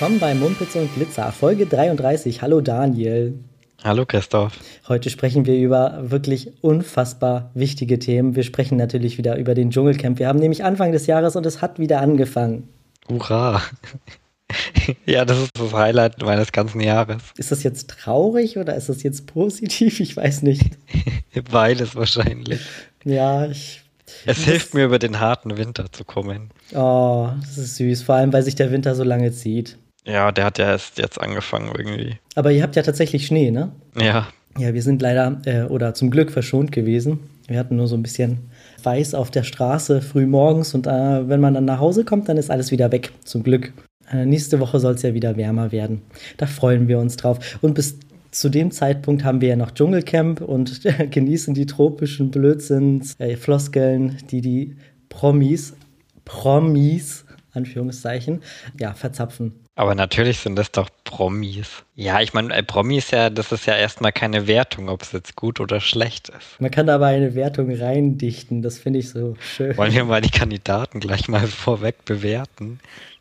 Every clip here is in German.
willkommen bei Mumpitz und Glitzer, Folge 33. Hallo Daniel. Hallo Christoph. Heute sprechen wir über wirklich unfassbar wichtige Themen. Wir sprechen natürlich wieder über den Dschungelcamp. Wir haben nämlich Anfang des Jahres und es hat wieder angefangen. Hurra. Ja, das ist das Highlight meines ganzen Jahres. Ist das jetzt traurig oder ist das jetzt positiv? Ich weiß nicht. Beides wahrscheinlich. Ja, Es hilft mir, über den harten Winter zu kommen. Oh, das ist süß. Vor allem, weil sich der Winter so lange zieht. Ja, der hat ja erst jetzt angefangen irgendwie. Aber ihr habt ja tatsächlich Schnee, ne? Ja. Ja, wir sind leider oder zum Glück verschont gewesen. Wir hatten nur so ein bisschen Weiß auf der Straße früh morgens und wenn man dann nach Hause kommt, dann ist alles wieder weg, zum Glück. Nächste Woche soll es ja wieder wärmer werden. Da freuen wir uns drauf. Und bis zu dem Zeitpunkt haben wir ja noch Dschungelcamp und genießen die tropischen Blödsinns-Floskeln, die Promis, Anführungszeichen, ja, verzapfen. Aber natürlich sind das doch Promis. Ja, ich meine, Promis das ist ja erstmal keine Wertung, ob es jetzt gut oder schlecht ist. Man kann aber eine Wertung reindichten, das finde ich so schön. Wollen wir mal die Kandidaten gleich mal vorweg bewerten?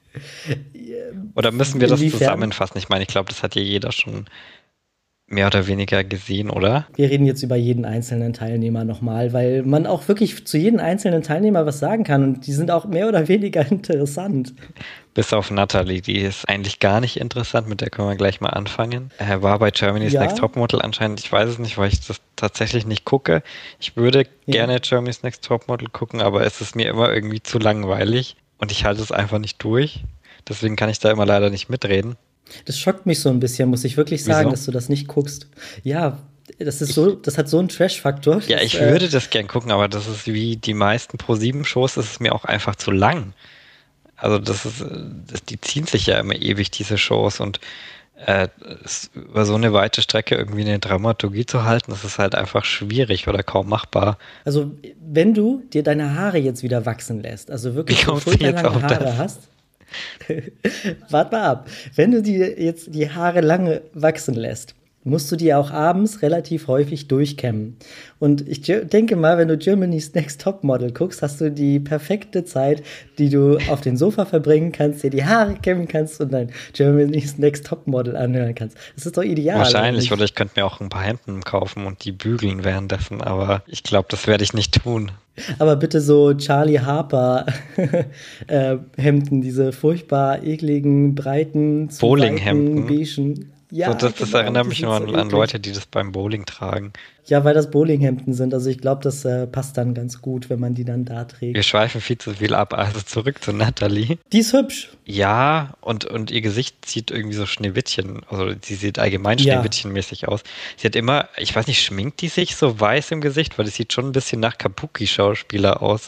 Oder müssen wir das zusammenfassen? Ich meine, ich glaube, das hat ja jeder schon mehr oder weniger gesehen, oder? Wir reden jetzt über jeden einzelnen Teilnehmer nochmal, weil man auch wirklich zu jedem einzelnen Teilnehmer was sagen kann und die sind auch mehr oder weniger interessant. Bis auf Natalie, die ist eigentlich gar nicht interessant, mit der können wir gleich mal anfangen. Er war bei Germany's Next Topmodel anscheinend, ich weiß es nicht, weil ich das tatsächlich nicht gucke. Ich würde gerne Germany's Next Topmodel gucken, aber es ist mir immer irgendwie zu langweilig und ich halte es einfach nicht durch. Deswegen kann ich da immer leider nicht mitreden. Das schockt mich so ein bisschen, muss ich wirklich sagen, dass du das nicht guckst. Ja, das hat so einen Trash-Faktor. Ja, ich würde das gern gucken, aber das ist wie die meisten Pro7-Shows, das ist mir auch einfach zu lang. Also die ziehen sich ja immer ewig, diese Shows, und über so eine weite Strecke irgendwie eine Dramaturgie zu halten, das ist halt einfach schwierig oder kaum machbar. Also, wenn du dir deine Haare jetzt wieder wachsen lässt, also wirklich so schulterlange Haare hast, wart mal ab. Wenn du dir jetzt die Haare lange wachsen lässt, musst du die auch abends relativ häufig durchkämmen. Und ich denke mal, wenn du Germany's Next Topmodel guckst, hast du die perfekte Zeit, die du auf dem Sofa verbringen kannst, dir die Haare kämmen kannst und dann Germany's Next Topmodel anhören kannst. Das ist doch ideal. Wahrscheinlich, oder ich könnte mir auch ein paar Hemden kaufen und die bügeln währenddessen, aber ich glaube, das werde ich nicht tun. Aber bitte so Charlie Harper Hemden, diese furchtbar ekligen, breiten, Bowlinghemden, beigen. Ja, so, das erinnert mich nur an Leute, die das beim Bowling tragen. Ja, weil das Bowlinghemden sind. Also ich glaube, das passt dann ganz gut, wenn man die dann da trägt. Wir schweifen viel zu viel ab. Also zurück zu Natalie. Die ist hübsch. Ja, und ihr Gesicht sieht irgendwie so Schneewittchen, also sie sieht allgemein Schneewittchenmäßig aus. Sie hat immer, ich weiß nicht, schminkt die sich so weiß im Gesicht? Weil das sieht schon ein bisschen nach Kabuki-Schauspieler aus.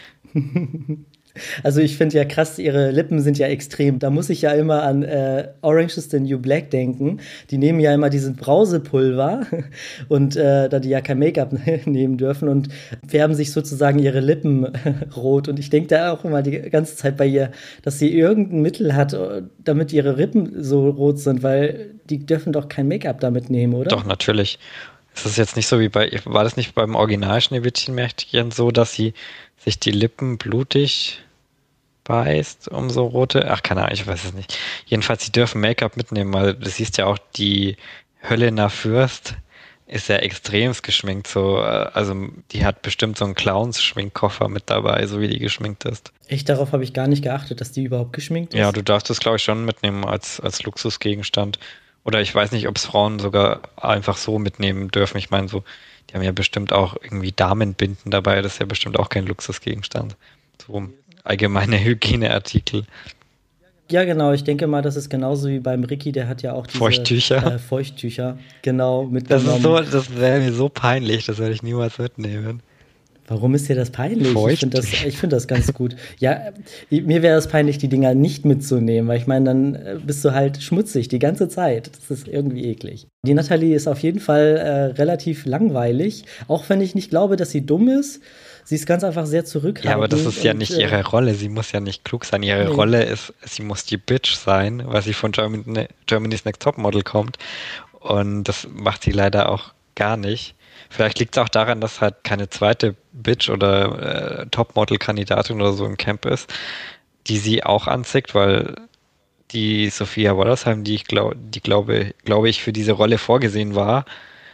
Also ich finde ja krass, ihre Lippen sind ja extrem. Da muss ich ja immer an Orange is the New Black denken. Die nehmen ja immer diesen Brausepulver und da die ja kein Make-up nehmen dürfen und färben sich sozusagen ihre Lippen rot. Und ich denke da auch immer die ganze Zeit bei ihr, dass sie irgendein Mittel hat, damit ihre Lippen so rot sind, weil die dürfen doch kein Make-up damit nehmen, oder? Doch, natürlich. Es ist jetzt nicht so wie war das nicht beim Original Schneewittchen-Märchen so, dass sie sich die Lippen blutig beißt, um so rote, keine Ahnung, ich weiß es nicht. Jedenfalls, sie dürfen Make-up mitnehmen, weil du siehst ja auch, die Höllener Fürst ist ja extremst geschminkt, so, also die hat bestimmt so einen Clowns-Schminkkoffer mit dabei, so wie die geschminkt ist. Echt, darauf habe ich gar nicht geachtet, dass die überhaupt geschminkt ist? Ja, du darfst das, glaube ich, schon mitnehmen als Luxusgegenstand. Oder ich weiß nicht, ob es Frauen sogar einfach so mitnehmen dürfen. Ich meine, so, die haben ja bestimmt auch irgendwie Damenbinden dabei, das ist ja bestimmt auch kein Luxusgegenstand. So allgemeine Hygieneartikel. Ja, genau. Ich denke mal, das ist genauso wie beim Ricky, der hat ja auch diese Feuchttücher, genau, mitgenommen. Das wäre mir so peinlich, das werde ich niemals mitnehmen. Warum ist dir das peinlich? Ich finde das ganz gut. Ja, mir wäre es peinlich, die Dinger nicht mitzunehmen, weil ich meine, dann bist du halt schmutzig die ganze Zeit. Das ist irgendwie eklig. Die Natalie ist auf jeden Fall relativ langweilig, auch wenn ich nicht glaube, dass sie dumm ist. Sie ist ganz einfach sehr zurückhaltend. Ja, aber das ist ja nicht ihre Rolle. Sie muss ja nicht klug sein. Ihre Rolle ist, sie muss die Bitch sein, weil sie von Germany's Next Topmodel kommt. Und das macht sie leider auch gar nicht. Vielleicht liegt es auch daran, dass halt keine zweite Bitch oder Topmodel-Kandidatin oder so im Camp ist, die sie auch anzieht, weil die Sophia Wollersheim, glaube ich, für diese Rolle vorgesehen war,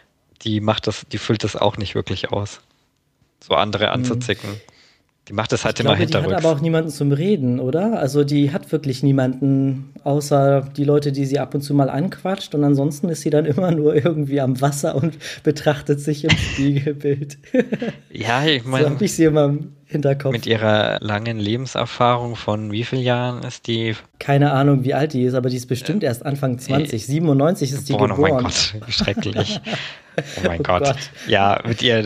die füllt das auch nicht wirklich aus. So andere anzuzicken. Die macht das halt Ich immer glaube, die hat hinterrücks. aber auch niemanden zum Reden, oder? Also die hat wirklich niemanden, außer die Leute, die sie ab und zu mal anquatscht. Und ansonsten ist sie dann immer nur irgendwie am Wasser und betrachtet sich im Spiegelbild. Ja, ich So habe meine, ich sie immer im Hinterkopf. mit ihrer langen Lebenserfahrung von wie vielen Jahren ist die? Keine Ahnung, wie alt die ist, aber die ist bestimmt erst Anfang 20. 97 ist die Geboren, oh mein geboren. Gott, wie schrecklich. Oh mein Oh Gott. Gott. Ja,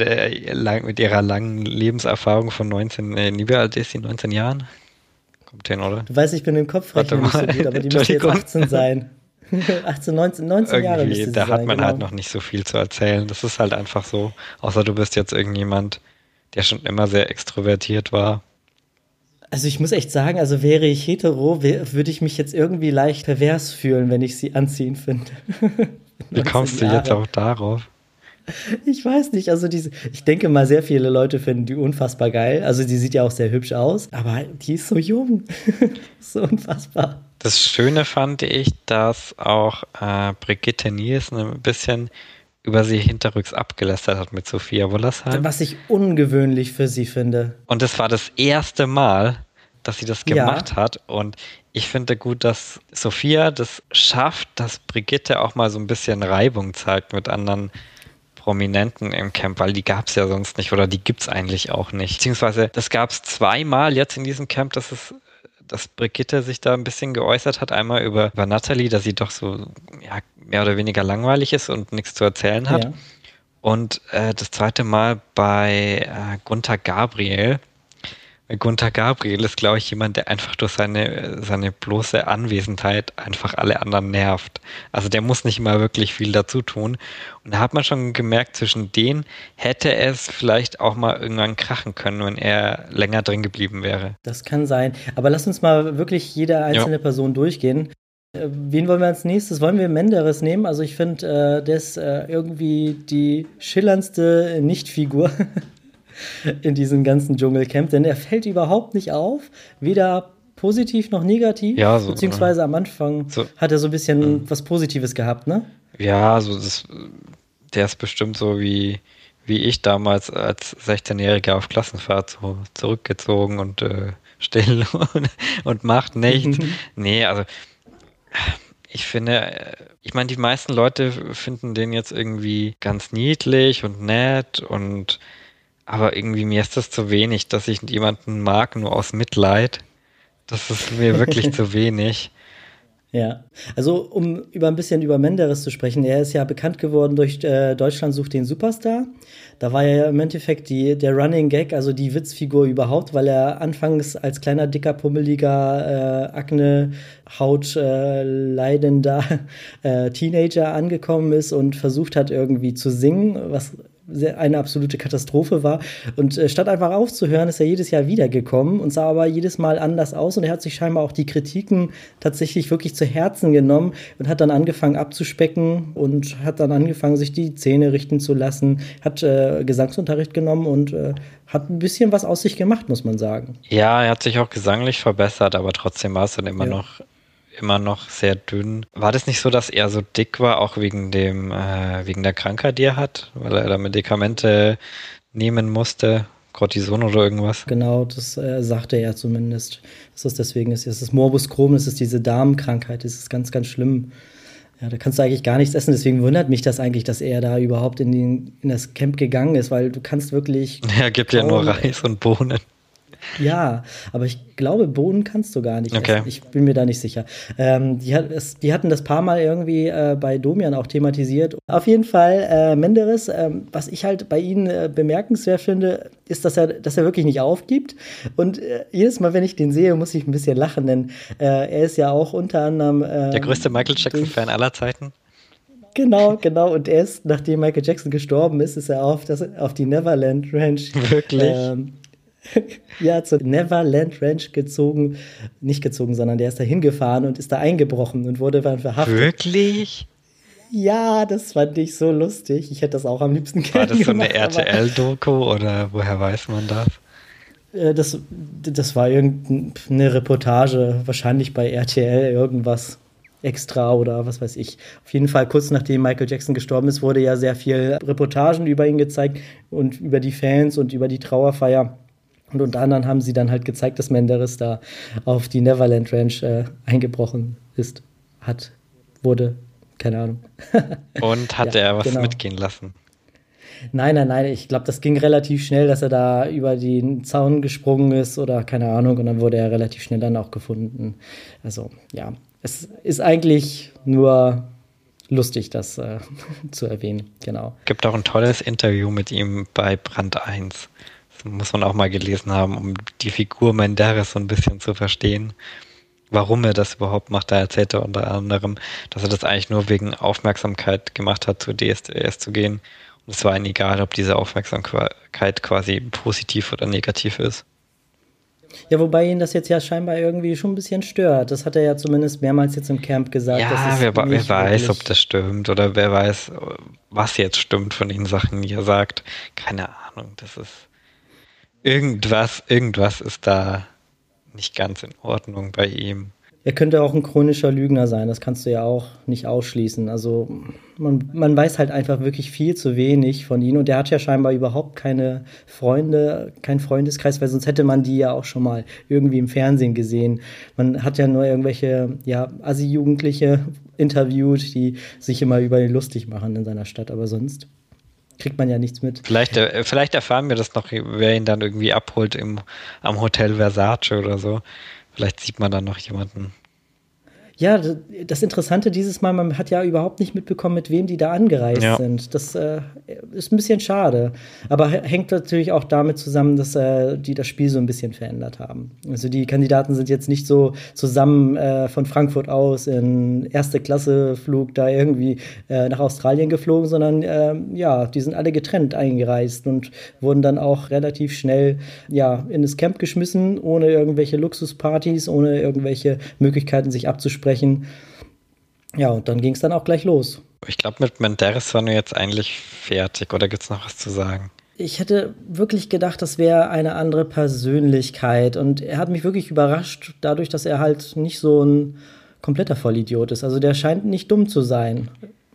mit ihrer langen Lebenserfahrung von 19, wie alt ist sie? 19 Jahren? Kommt hin, oder? Du weißt, ich bin im Warte Kopfrechnen nicht so mal, gut, aber die müsste jetzt Entschuldigung. 18 sein. 18, 19 Jahre Irgendwie, müsste sie da hat sein, man halt genau. noch nicht so viel zu erzählen. Das ist halt einfach so. Außer du bist jetzt irgendjemand, der schon immer sehr extrovertiert war. Also ich muss echt sagen, also wäre ich hetero, würde ich mich jetzt irgendwie leicht pervers fühlen, wenn ich sie anziehend finde. Wie 19 kommst du jetzt Jahre. auch darauf? Ich weiß nicht, also ich denke mal, sehr viele Leute finden die unfassbar geil. Also die sieht ja auch sehr hübsch aus, aber die ist so jung. So unfassbar. Das Schöne fand ich, dass auch Brigitte Nielsen ein bisschen über sie hinterrücks abgelästert hat mit Sophia Wollersheim. Was ich ungewöhnlich für sie finde. Und das war das erste Mal, dass sie das Ja, gemacht hat. Und ich finde gut, dass Sophia das schafft, dass Brigitte auch mal so ein bisschen Reibung zeigt mit anderen Prominenten im Camp, weil die gab es ja sonst nicht oder die gibt es eigentlich auch nicht. Beziehungsweise das gab es zweimal jetzt in diesem Camp, dass Brigitte sich da ein bisschen geäußert hat. Einmal über Natalie, dass sie doch so ja, mehr oder weniger langweilig ist und nichts zu erzählen hat. ja. Und das zweite Mal bei Gunther Gabriel. Gunther Gabriel ist, glaube ich, jemand, der einfach durch seine bloße Anwesenheit einfach alle anderen nervt. Also der muss nicht mal wirklich viel dazu tun. Und da hat man schon gemerkt, zwischen denen hätte es vielleicht auch mal irgendwann krachen können, wenn er länger drin geblieben wäre. Das kann sein. Aber lass uns mal wirklich jede Ja. einzelne Person durchgehen. Wen wollen wir als nächstes? Wollen wir Menderes nehmen? Also ich finde, der ist irgendwie die schillerndste Nichtfigur in diesem ganzen Dschungelcamp, denn er fällt überhaupt nicht auf, weder positiv noch negativ, Ja, so, beziehungsweise am Anfang so, hat er so ein bisschen was Positives gehabt, ne? ja, der ist bestimmt so wie ich damals als 16-Jähriger auf Klassenfahrt so zurückgezogen und still und macht nichts. Nee, also ich finde, ich meine, die meisten Leute finden den jetzt irgendwie ganz niedlich und nett aber irgendwie mir ist das zu wenig, dass ich jemanden mag, nur aus Mitleid. Das ist mir wirklich zu wenig. Ja, also um ein bisschen über Menderes zu sprechen, er ist ja bekannt geworden durch Deutschland sucht den Superstar. Da war er ja im Endeffekt der Running Gag, also die Witzfigur überhaupt, weil er anfangs als kleiner, dicker, pummeliger, Akne-Haut leidender Teenager angekommen ist und versucht hat irgendwie zu singen, was eine absolute Katastrophe war. Und statt einfach aufzuhören, ist er jedes Jahr wiedergekommen und sah aber jedes Mal anders aus. Und er hat sich scheinbar auch die Kritiken tatsächlich wirklich zu Herzen genommen und hat dann angefangen abzuspecken und hat dann angefangen, sich die Zähne richten zu lassen, hat Gesangsunterricht genommen und hat ein bisschen was aus sich gemacht, muss man sagen. Ja, er hat sich auch gesanglich verbessert, aber trotzdem war es dann immer noch sehr dünn. War das nicht so, dass er so dick war, auch wegen der Krankheit, die er hat, weil er da Medikamente nehmen musste, Cortison oder irgendwas? Genau, das sagte er zumindest. Dass das deswegen ist. Es ist Morbus Crohn, das ist diese Darmkrankheit, das ist ganz, ganz schlimm. Ja, da kannst du eigentlich gar nichts essen. Deswegen wundert mich das eigentlich, dass er da überhaupt in das Camp gegangen ist, weil du kannst wirklich Er gibt ja nur Reis und Bohnen. Ja, aber ich glaube, Bohnen kannst du gar nicht Okay. essen. Ich bin mir da nicht sicher. Die hatten das paar Mal irgendwie bei Domian auch thematisiert. Auf jeden Fall, Menderes, was ich halt bei ihm bemerkenswert finde, ist, dass er wirklich nicht aufgibt. Und jedes Mal, wenn ich den sehe, muss ich ein bisschen lachen, denn er ist ja auch unter anderem Der größte Michael Jackson-Fan aller Zeiten. Genau. Und erst nachdem Michael Jackson gestorben ist, ist er auf die Neverland Ranch Wirklich? ja, zur Neverland Ranch nicht gezogen, sondern der ist da hingefahren und ist da eingebrochen und wurde dann verhaftet. Wirklich? Ja, das fand ich so lustig. Ich hätte das auch am liebsten War gerne das so eine gemacht, aber RTL-Doku oder woher weiß man das? Das war irgendeine Reportage, wahrscheinlich bei RTL irgendwas extra oder was weiß ich. Auf jeden Fall kurz nachdem Michael Jackson gestorben ist, wurde ja sehr viel Reportagen über ihn gezeigt und über die Fans und über die Trauerfeier. Und unter anderem haben sie dann halt gezeigt, dass Menderes da auf die Neverland Ranch eingebrochen wurde. Keine Ahnung. Und hat er was mitgehen lassen? Nein. Ich glaube, das ging relativ schnell, dass er da über den Zaun gesprungen ist oder keine Ahnung. Und dann wurde er relativ schnell dann auch gefunden. Also, ja. Es ist eigentlich nur lustig, das zu erwähnen. Genau. Es gibt auch ein tolles Interview mit ihm bei Brand 1. Das muss man auch mal gelesen haben, um die Figur Menderes so ein bisschen zu verstehen. Warum er das überhaupt macht, da erzählt er unter anderem, dass er das eigentlich nur wegen Aufmerksamkeit gemacht hat, zu DSDS zu gehen. Und es war ihm egal, ob diese Aufmerksamkeit quasi positiv oder negativ ist. Ja, wobei ihn das jetzt ja scheinbar irgendwie schon ein bisschen stört. Das hat er ja zumindest mehrmals jetzt im Camp gesagt. Ja, wer weiß, ob das stimmt oder wer weiß, was jetzt stimmt von den Sachen, die er sagt. Keine Ahnung, das ist irgendwas ist da nicht ganz in Ordnung bei ihm. Er könnte auch ein chronischer Lügner sein, das kannst du ja auch nicht ausschließen. Also man weiß halt einfach wirklich viel zu wenig von ihm und er hat ja scheinbar überhaupt keine Freunde, keinen Freundeskreis, weil sonst hätte man die ja auch schon mal irgendwie im Fernsehen gesehen. Man hat ja nur irgendwelche Assi-Jugendliche interviewt, die sich immer über ihn lustig machen in seiner Stadt, aber sonst kriegt man ja nichts mit. Vielleicht erfahren wir das noch, wer ihn dann irgendwie abholt am Hotel Versace oder so. Vielleicht sieht man dann noch jemanden. Ja, das Interessante dieses Mal, man hat ja überhaupt nicht mitbekommen, mit wem die da angereist sind. Das ist ein bisschen schade. Aber hängt natürlich auch damit zusammen, dass die das Spiel so ein bisschen verändert haben. Also die Kandidaten sind jetzt nicht so zusammen von Frankfurt aus in Erste-Klasse-Flug da irgendwie nach Australien geflogen, sondern die sind alle getrennt eingereist und wurden dann auch relativ schnell in das Camp geschmissen, ohne irgendwelche Luxuspartys, ohne irgendwelche Möglichkeiten, sich abzusprechen. Ja, und dann ging es dann auch gleich los. Ich glaube, mit Menderes waren wir jetzt eigentlich fertig. Oder gibt es noch was zu sagen? Ich hätte wirklich gedacht, das wäre eine andere Persönlichkeit. Und er hat mich wirklich überrascht, dadurch, dass er halt nicht so ein kompletter Vollidiot ist. Also der scheint nicht dumm zu sein.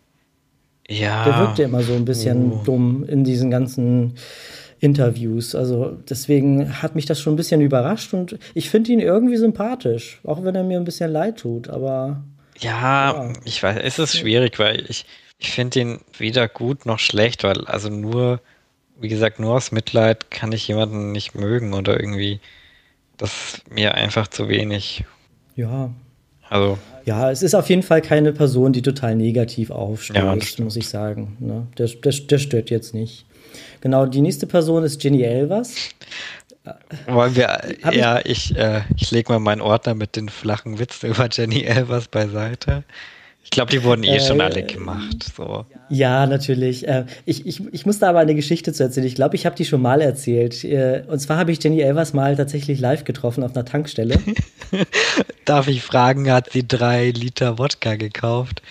Ja. Der wirkte immer so ein bisschen dumm in diesen ganzen Interviews. Also deswegen hat mich das schon ein bisschen überrascht und ich finde ihn irgendwie sympathisch, auch wenn er mir ein bisschen leid tut, aber ja. Ich weiß, es ist schwierig, weil ich finde ihn weder gut noch schlecht, weil also nur aus Mitleid kann ich jemanden nicht mögen oder irgendwie das ist mir einfach zu wenig. Ja. Also ja, es ist auf jeden Fall keine Person, die total negativ aufstößt, muss ich sagen. Ne? Der stört jetzt nicht. Genau, die nächste Person ist Jenny Elvers. Wollen wir, ich lege mal meinen Ordner mit den flachen Witzen über Jenny Elvers beiseite. Ich glaube, die wurden schon alle gemacht. So. Ja, natürlich. Ich musste aber eine Geschichte zu erzählen. Ich glaube, ich habe die schon mal erzählt. Und zwar habe ich Jenny Elvers mal tatsächlich live getroffen auf einer Tankstelle. Darf ich fragen, hat sie 3 Liter Wodka gekauft?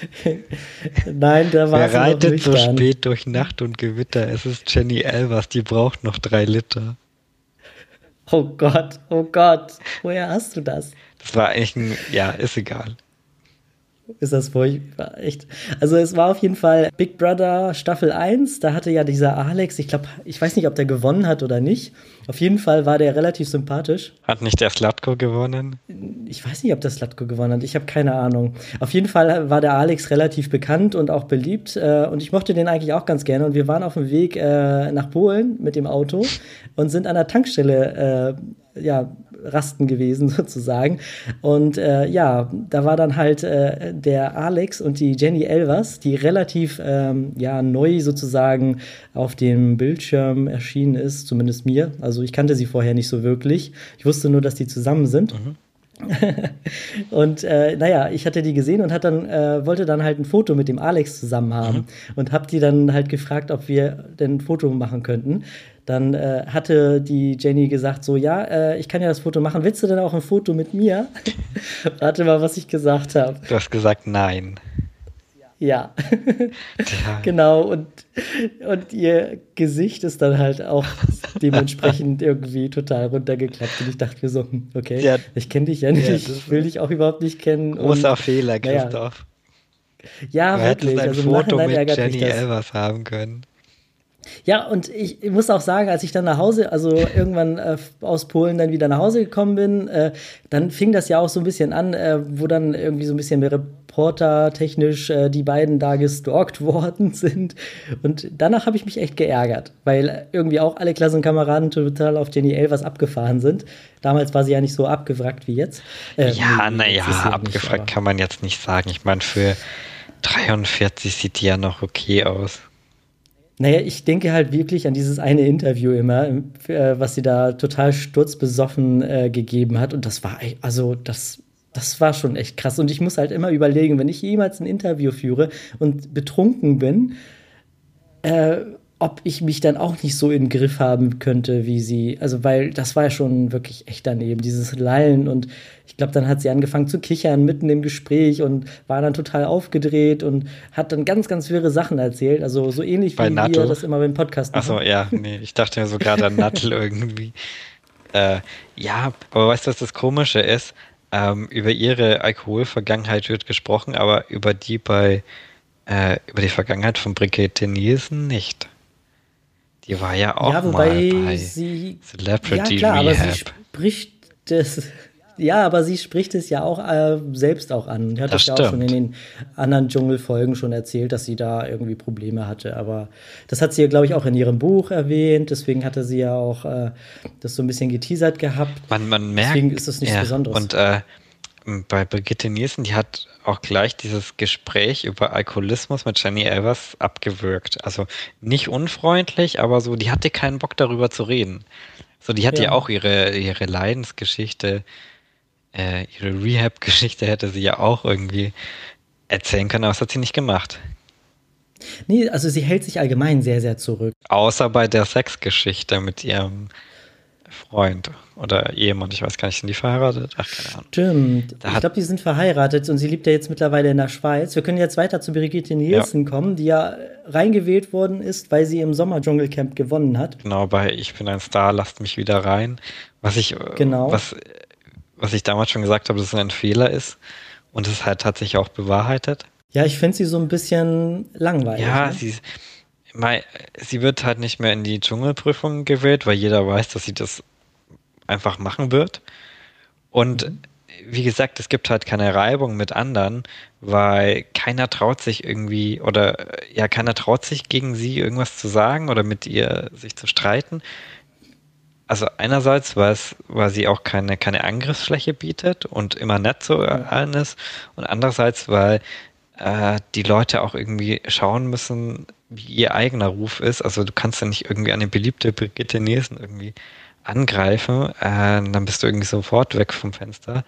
Nein, da war sie noch nüchtern. Wer reitet so spät durch Nacht und Gewitter? Es ist Jenny Elvers, die braucht noch 3 Liter. Oh Gott, woher hast du das? Das war eigentlich ist egal. Ist das furchtbar, echt. Also es war auf jeden Fall Big Brother Staffel 1, da hatte ja dieser Alex, ich weiß nicht, ob der gewonnen hat oder nicht. Auf jeden Fall war der relativ sympathisch. Hat nicht der Slatko gewonnen? Ich weiß nicht, ob der Slatko gewonnen hat, ich habe keine Ahnung. Auf jeden Fall war der Alex relativ bekannt und auch beliebt und ich mochte den eigentlich auch ganz gerne und wir waren auf dem Weg nach Polen mit dem Auto und sind an der Tankstelle rasten gewesen sozusagen. Und da war dann halt der Alex und die Jenny Elvers, die relativ neu sozusagen auf dem Bildschirm erschienen ist, zumindest mir. Also ich kannte sie vorher nicht so wirklich. Ich wusste nur, dass die zusammen sind. Mhm. Und ich hatte die gesehen und wollte dann halt ein Foto mit dem Alex zusammen haben und hab die dann halt gefragt, ob wir denn ein Foto machen könnten. Dann hatte die Jenny gesagt so, ich kann ja das Foto machen, willst du denn auch ein Foto mit mir? Warte mal, was ich gesagt habe. Du hast gesagt nein. Ja, Ja, genau. Und ihr Gesicht ist dann halt auch dementsprechend irgendwie total runtergeklappt. Und ich dachte mir so, okay, ja, ich kenne dich ja nicht, ja, ich will dich auch überhaupt nicht kennen. großer Und Fehler, naja, Christoph. Du ja, hättest wirklich. ein Also im Foto Nachhinein mit ärgert mich Jenny das. Elvers haben können. Ja, und ich muss auch sagen, als ich dann nach Hause, also irgendwann aus Polen dann wieder nach Hause gekommen bin, dann fing das ja auch so ein bisschen an, wo dann irgendwie so ein bisschen reportertechnisch die beiden da gestalkt worden sind. Und danach habe ich mich echt geärgert, weil irgendwie auch alle Klassenkameraden total auf Jenny Elvers abgefahren sind. Damals war sie ja nicht so abgewrackt wie jetzt. Ja, Nee, naja, jetzt ist sie ja nicht, abgefragt aber. kann man jetzt nicht sagen. Ich meine, für 43 sieht die ja noch okay aus. Naja, ich denke halt wirklich an dieses eine Interview immer, was sie da total sturzbesoffen gegeben hat. Und das war, also das war schon echt krass. Und ich muss halt immer überlegen, wenn ich jemals ein Interview führe und betrunken bin, äh, ob ich mich dann auch nicht so in den Griff haben könnte, wie sie. Also, weil das war ja schon wirklich echt daneben, dieses Lallen. Und ich glaube, dann hat sie angefangen zu kichern mitten im Gespräch und war dann total aufgedreht und hat dann ganz, ganz wirre Sachen erzählt. Also, so ähnlich Bei wie wir Nattel. das immer beim Podcast Achso, machen. ja, nee, ich dachte mir so gerade an Nattel irgendwie. Ja, aber weißt du, was das Komische ist? Über ihre Alkoholvergangenheit wird gesprochen, aber über die Vergangenheit von Brigitte Nielsen nicht. Die war ja Ja, auch mal wobei bei sie, ja Celebrity klar, aber sie Rehab. spricht das, ja, aber sie spricht es ja auch selbst auch an. Die hat Das das ja auch schon in stimmt. den anderen Dschungelfolgen schon erzählt, dass sie da irgendwie Probleme hatte. Aber das hat sie ja, glaube ich, auch in ihrem Buch erwähnt. Deswegen hatte sie ja auch das so ein bisschen geteasert gehabt. Man Deswegen ist merkt, das nichts ja, Besonderes. und bei Brigitte Nielsen, die hat auch gleich dieses Gespräch über Alkoholismus mit Jenny Elvers abgewürgt. Also nicht unfreundlich, aber so, die hatte keinen Bock darüber zu reden. So, die hatte ja Ja. auch ihre Leidensgeschichte, ihre Rehab-Geschichte hätte sie ja auch irgendwie erzählen können, aber das hat sie nicht gemacht. Nee, also sie hält sich allgemein sehr, sehr zurück. Außer bei der Sexgeschichte mit ihrem Freund oder Ehemann, ich weiß gar nicht, sind die verheiratet? Ach, keine Ahnung. Stimmt. Da Ich hat, glaube, die sind verheiratet und sie lebt ja jetzt mittlerweile in der Schweiz. Wir können jetzt weiter zu Brigitte ja, Nielsen kommen, die ja reingewählt worden ist, weil sie im Sommer-Dschungelcamp gewonnen hat. genau, bei Ich bin ein Star, lasst mich wieder rein. Was ich, Genau. was, was ich damals schon gesagt habe, dass es ein Fehler ist und es halt tatsächlich auch bewahrheitet. Ja, ich finde sie so ein bisschen langweilig, Ja, ne? sie wird halt nicht mehr in die Dschungelprüfung gewählt, weil jeder weiß, dass sie das einfach machen wird. Und Mhm. wie gesagt, es gibt halt keine Reibung mit anderen, weil keiner traut sich irgendwie oder ja, keiner traut sich gegen sie irgendwas zu sagen oder mit ihr sich zu streiten. Also einerseits, weil sie auch keine Angriffsfläche bietet und immer nett zu Ja. allen ist und andererseits, weil die Leute auch irgendwie schauen müssen, wie ihr eigener Ruf ist. Also du kannst ja nicht irgendwie eine beliebte Brigitte Nielsen irgendwie angreifen, dann bist du irgendwie sofort weg vom Fenster.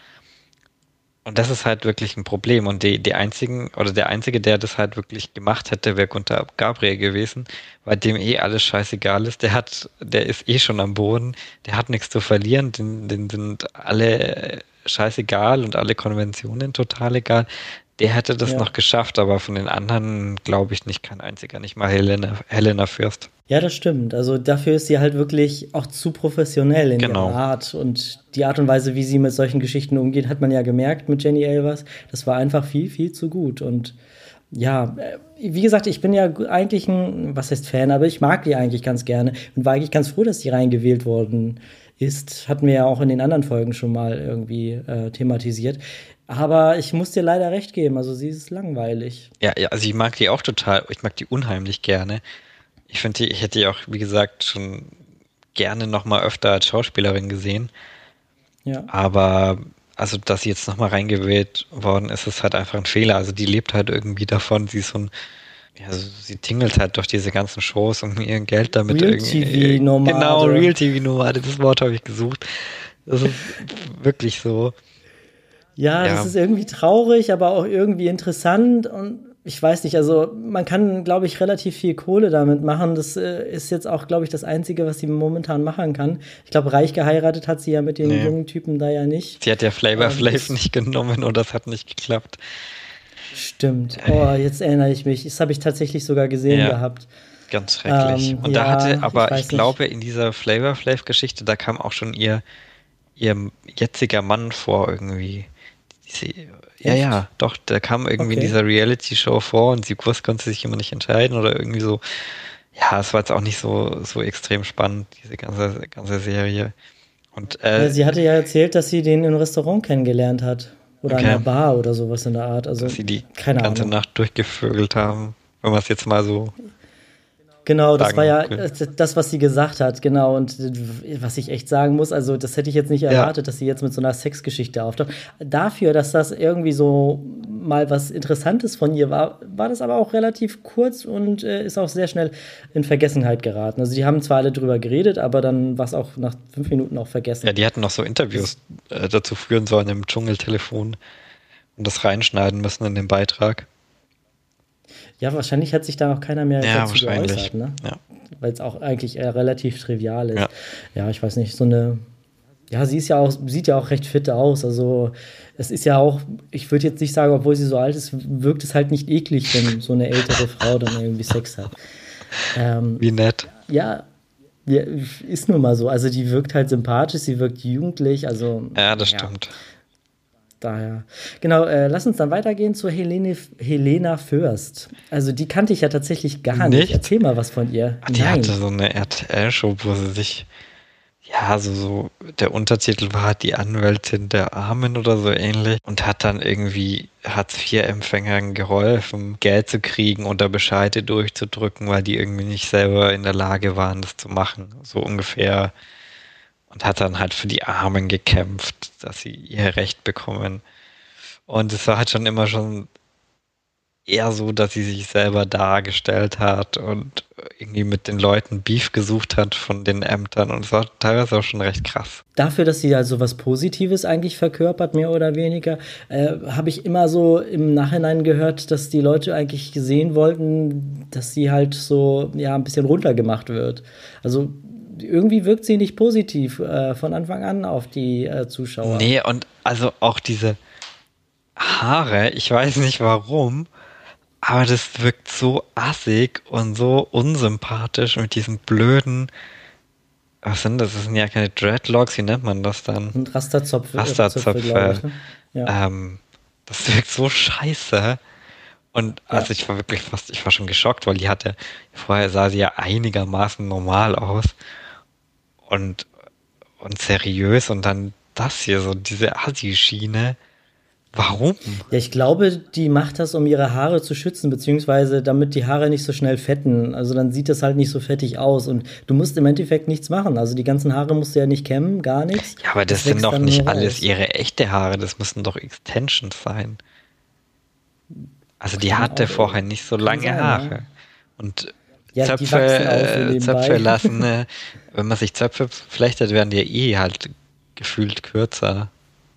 Und das ist halt wirklich ein Problem. Und die einzigen, oder der Einzige, der das halt wirklich gemacht hätte, wäre Gunther Gabriel gewesen, weil dem eh alles scheißegal ist. Der ist eh schon am Boden, der hat nichts zu verlieren, den sind alle scheißegal und alle Konventionen total egal. Der hätte das Ja. noch geschafft, aber von den anderen glaube ich nicht, kein einziger, nicht mal Helena Fürst. Ja, das stimmt. Also dafür ist sie halt wirklich auch zu professionell in ihrer Genau. Art. Und die Art und Weise, wie sie mit solchen Geschichten umgeht, hat man ja gemerkt mit Jenny Elvers. Das war einfach viel, viel zu gut. Und ja, wie gesagt, ich bin ja eigentlich ein, was heißt Fan, aber ich mag die eigentlich ganz gerne und war eigentlich ganz froh, dass sie reingewählt worden ist. Hatten wir ja auch in den anderen Folgen schon mal irgendwie thematisiert. Aber ich muss dir leider recht geben, also sie ist langweilig. Ja, ja, also ich mag die auch total, ich mag die unheimlich gerne. Ich hätte die auch, wie gesagt, schon gerne noch mal öfter als Schauspielerin gesehen. Ja. Aber also, dass sie jetzt noch mal reingewählt worden ist, ist halt einfach ein Fehler. Also die lebt halt irgendwie davon, sie ist so ein, ja, also sie tingelt halt durch diese ganzen Shows und ihr Geld damit irgendwie. Genau, Real-TV-Nomade. Real TV-Nomade, das Wort habe ich gesucht. Das ist wirklich so. Ja, das Ja, ist irgendwie traurig, aber auch irgendwie interessant und ich weiß nicht, also man kann, glaube ich, relativ viel Kohle damit machen. Das ist jetzt auch, glaube ich, das Einzige, was sie momentan machen kann. Ich glaube, reich geheiratet hat sie ja mit den nee. jungen Typen da ja nicht. Sie hat ja Flavor Flav Das, nicht genommen und das hat nicht geklappt. Stimmt. Oh, jetzt erinnere ich mich. Das habe ich tatsächlich sogar gesehen gehabt. Ganz schrecklich. Und da hatte, aber ich glaube, in dieser Flavor Flav-Geschichte, da kam auch schon ihr jetziger Mann vor irgendwie. Ja, doch, der kam irgendwie in dieser Reality-Show vor und sie konnte sich immer nicht entscheiden oder irgendwie so. Ja, es war jetzt auch nicht so extrem spannend, diese ganze Serie. Und, sie hatte ja erzählt, dass sie den im Restaurant kennengelernt hat. Oder an der Bar oder sowas in der Art. Also, dass sie die ganze Nacht durchgevögelt haben, wenn man es jetzt mal so. Genau, das war ja das, was sie gesagt hat, genau. Und was ich echt sagen muss, also das hätte ich jetzt nicht erwartet, dass sie jetzt mit so einer Sexgeschichte auftaucht. Dafür, dass das irgendwie so mal was Interessantes von ihr war das aber auch relativ kurz und ist auch sehr schnell in Vergessenheit geraten. Also die haben zwar alle drüber geredet, aber dann war es auch nach 5 Minuten auch vergessen. Ja, die hatten noch so Interviews dazu führen sollen im Dschungeltelefon und das reinschneiden müssen in den Beitrag. Ja, wahrscheinlich hat sich da noch keiner mehr dazu geäußert, ne? Ja. Weil es auch eigentlich relativ trivial ist. Ja, ich weiß nicht, so eine. Ja, sie ist ja auch, sieht ja auch recht fit aus. Also, es ist ja auch, ich würde jetzt nicht sagen, obwohl sie so alt ist, wirkt es halt nicht eklig, wenn so eine ältere Frau dann irgendwie Sex hat. Wie nett. Ja, ist nun mal so. Also, die wirkt halt sympathisch, sie wirkt jugendlich. Also, ja, das stimmt. Daher. Genau, lass uns dann weitergehen zu Helena Fürst. Also die kannte ich ja tatsächlich gar nicht. Erzähl mal was von ihr. Die hatte so eine RTL-Show, wo sie sich, so der Untertitel war die Anwältin der Armen oder so ähnlich und hat dann irgendwie Hartz-IV-Empfängern geholfen, Geld zu kriegen oder Bescheide durchzudrücken, weil die irgendwie nicht selber in der Lage waren, das zu machen. So ungefähr. Und hat dann halt für die Armen gekämpft, dass sie ihr Recht bekommen. Und es war halt schon immer eher so, dass sie sich selber dargestellt hat und irgendwie mit den Leuten Beef gesucht hat von den Ämtern. Und es war teilweise auch schon recht krass. Dafür, dass sie also was Positives eigentlich verkörpert, mehr oder weniger, habe ich immer so im Nachhinein gehört, dass die Leute eigentlich sehen wollten, dass sie halt so ein bisschen runtergemacht wird. Also irgendwie wirkt sie nicht positiv von Anfang an auf die Zuschauer. Nee, und also auch diese Haare, ich weiß nicht warum, aber das wirkt so assig und so unsympathisch mit diesen blöden, was sind das? Das sind ja keine Dreadlocks, wie nennt man das dann? Und Rasterzöpfe, glaube ich, ne? Ja. Das wirkt so scheiße. Und also ich war schon geschockt, weil vorher sah sie ja einigermaßen normal aus. Und seriös und dann das hier, so diese Assi-Schiene. Warum? Ja, ich glaube, die macht das, um ihre Haare zu schützen, beziehungsweise damit die Haare nicht so schnell fetten. Also dann sieht das halt nicht so fettig aus. Und du musst im Endeffekt nichts machen. Also die ganzen Haare musst du ja nicht kämmen, gar nichts. Ja, aber das sind doch nicht alles ihre echte Haare. Das müssen doch Extensions sein. Also die hatte vorher nicht so lange Haare. Ja. Und Zöpfe lassen, wenn man sich Zöpfe flechtet, werden die halt gefühlt kürzer.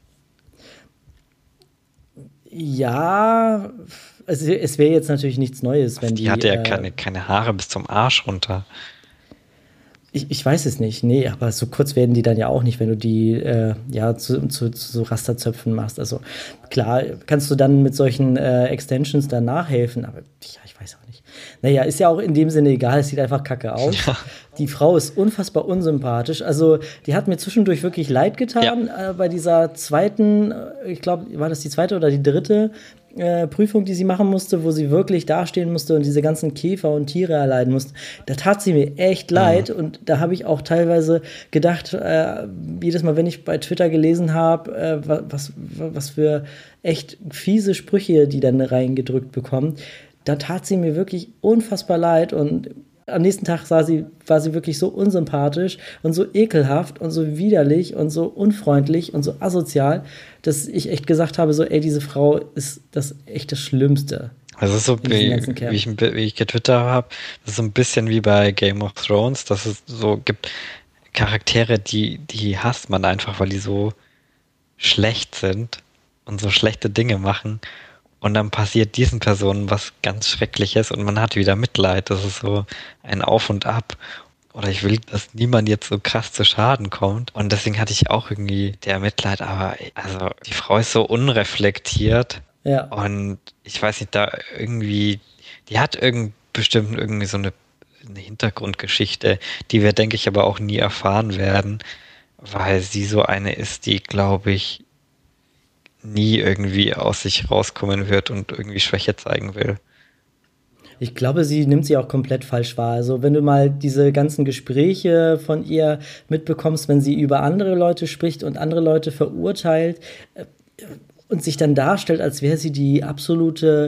Ja, also es wäre jetzt natürlich nichts Neues, wenn die hatte ja keine Haare bis zum Arsch runter. Ich weiß es nicht, nee, aber so kurz werden die dann ja auch nicht, wenn du die zu Rasterzöpfen machst. Also klar, kannst du dann mit solchen Extensions dann nachhelfen, aber ja, ich weiß auch nicht. Naja, ist ja auch in dem Sinne egal, es sieht einfach kacke aus. Ja. Die Frau ist unfassbar unsympathisch. Also die hat mir zwischendurch wirklich leid getan bei dieser zweiten, ich glaube, war das die zweite oder die dritte Prüfung, die sie machen musste, wo sie wirklich dastehen musste und diese ganzen Käfer und Tiere erleiden musste. Da tat sie mir echt leid und da habe ich auch teilweise gedacht, jedes Mal, wenn ich bei Twitter gelesen habe, was für echt fiese Sprüche die dann reingedrückt bekommen, da tat sie mir wirklich unfassbar leid und am nächsten Tag war sie wirklich so unsympathisch und so ekelhaft und so widerlich und so unfreundlich und so asozial, dass ich echt gesagt habe, so, ey, diese Frau ist das echt das Schlimmste. Also so wie ich getwittert habe, das ist so ein bisschen wie bei Game of Thrones, dass es so gibt Charaktere, die hasst man einfach, weil die so schlecht sind und so schlechte Dinge machen. Und dann passiert diesen Personen was ganz Schreckliches und man hat wieder Mitleid. Das ist so ein Auf und Ab. Oder ich will, dass niemand jetzt so krass zu Schaden kommt. Und deswegen hatte ich auch irgendwie der Mitleid. Aber also die Frau ist so unreflektiert Ja. Und ich weiß nicht, da irgendwie, die hat bestimmt irgendwie so eine Hintergrundgeschichte, die wir, denke ich, aber auch nie erfahren werden, weil sie so eine ist, die, glaube ich, nie irgendwie aus sich rauskommen wird und irgendwie Schwäche zeigen will. Ich glaube, sie nimmt sie auch komplett falsch wahr. Also, wenn du mal diese ganzen Gespräche von ihr mitbekommst, wenn sie über andere Leute spricht und andere Leute verurteilt, und sich dann darstellt, als wäre sie die absolute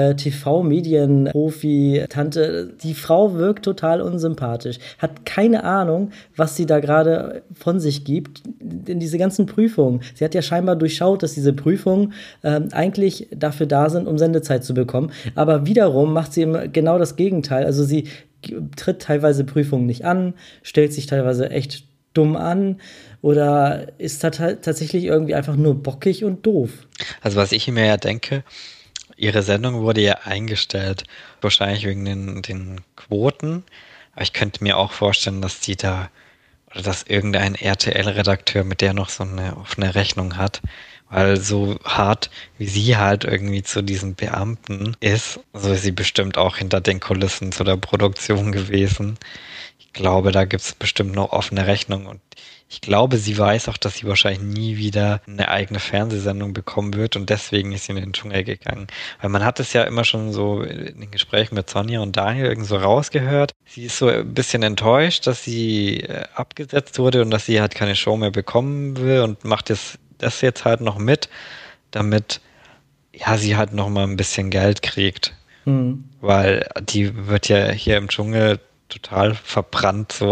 TV-Medien-Profi-Tante. Die Frau wirkt total unsympathisch, hat keine Ahnung, was sie da gerade von sich gibt in diese ganzen Prüfungen. Sie hat ja scheinbar durchschaut, dass diese Prüfungen eigentlich dafür da sind, um Sendezeit zu bekommen. Aber wiederum macht sie genau das Gegenteil. Also sie tritt teilweise Prüfungen nicht an, stellt sich teilweise echt dumm an oder ist da tatsächlich irgendwie einfach nur bockig und doof. Also was ich mir ja denke, ihre Sendung wurde ja eingestellt, wahrscheinlich wegen den Quoten. Aber ich könnte mir auch vorstellen, dass die da oder dass irgendein RTL-Redakteur mit der noch so eine offene Rechnung hat. Weil so hart wie sie halt irgendwie zu diesen Beamten ist, so ist sie bestimmt auch hinter den Kulissen zu der Produktion gewesen. Ich glaube, da gibt es bestimmt noch offene Rechnung und ich glaube, sie weiß auch, dass sie wahrscheinlich nie wieder eine eigene Fernsehsendung bekommen wird und deswegen ist sie in den Dschungel gegangen. Weil man hat es ja immer schon so in den Gesprächen mit Sonja und Daniel irgend so rausgehört. Sie ist so ein bisschen enttäuscht, dass sie abgesetzt wurde und dass sie halt keine Show mehr bekommen will und macht das jetzt halt noch mit, damit ja sie halt noch mal ein bisschen Geld kriegt. Hm. Weil die wird ja hier im Dschungel total verbrannt, so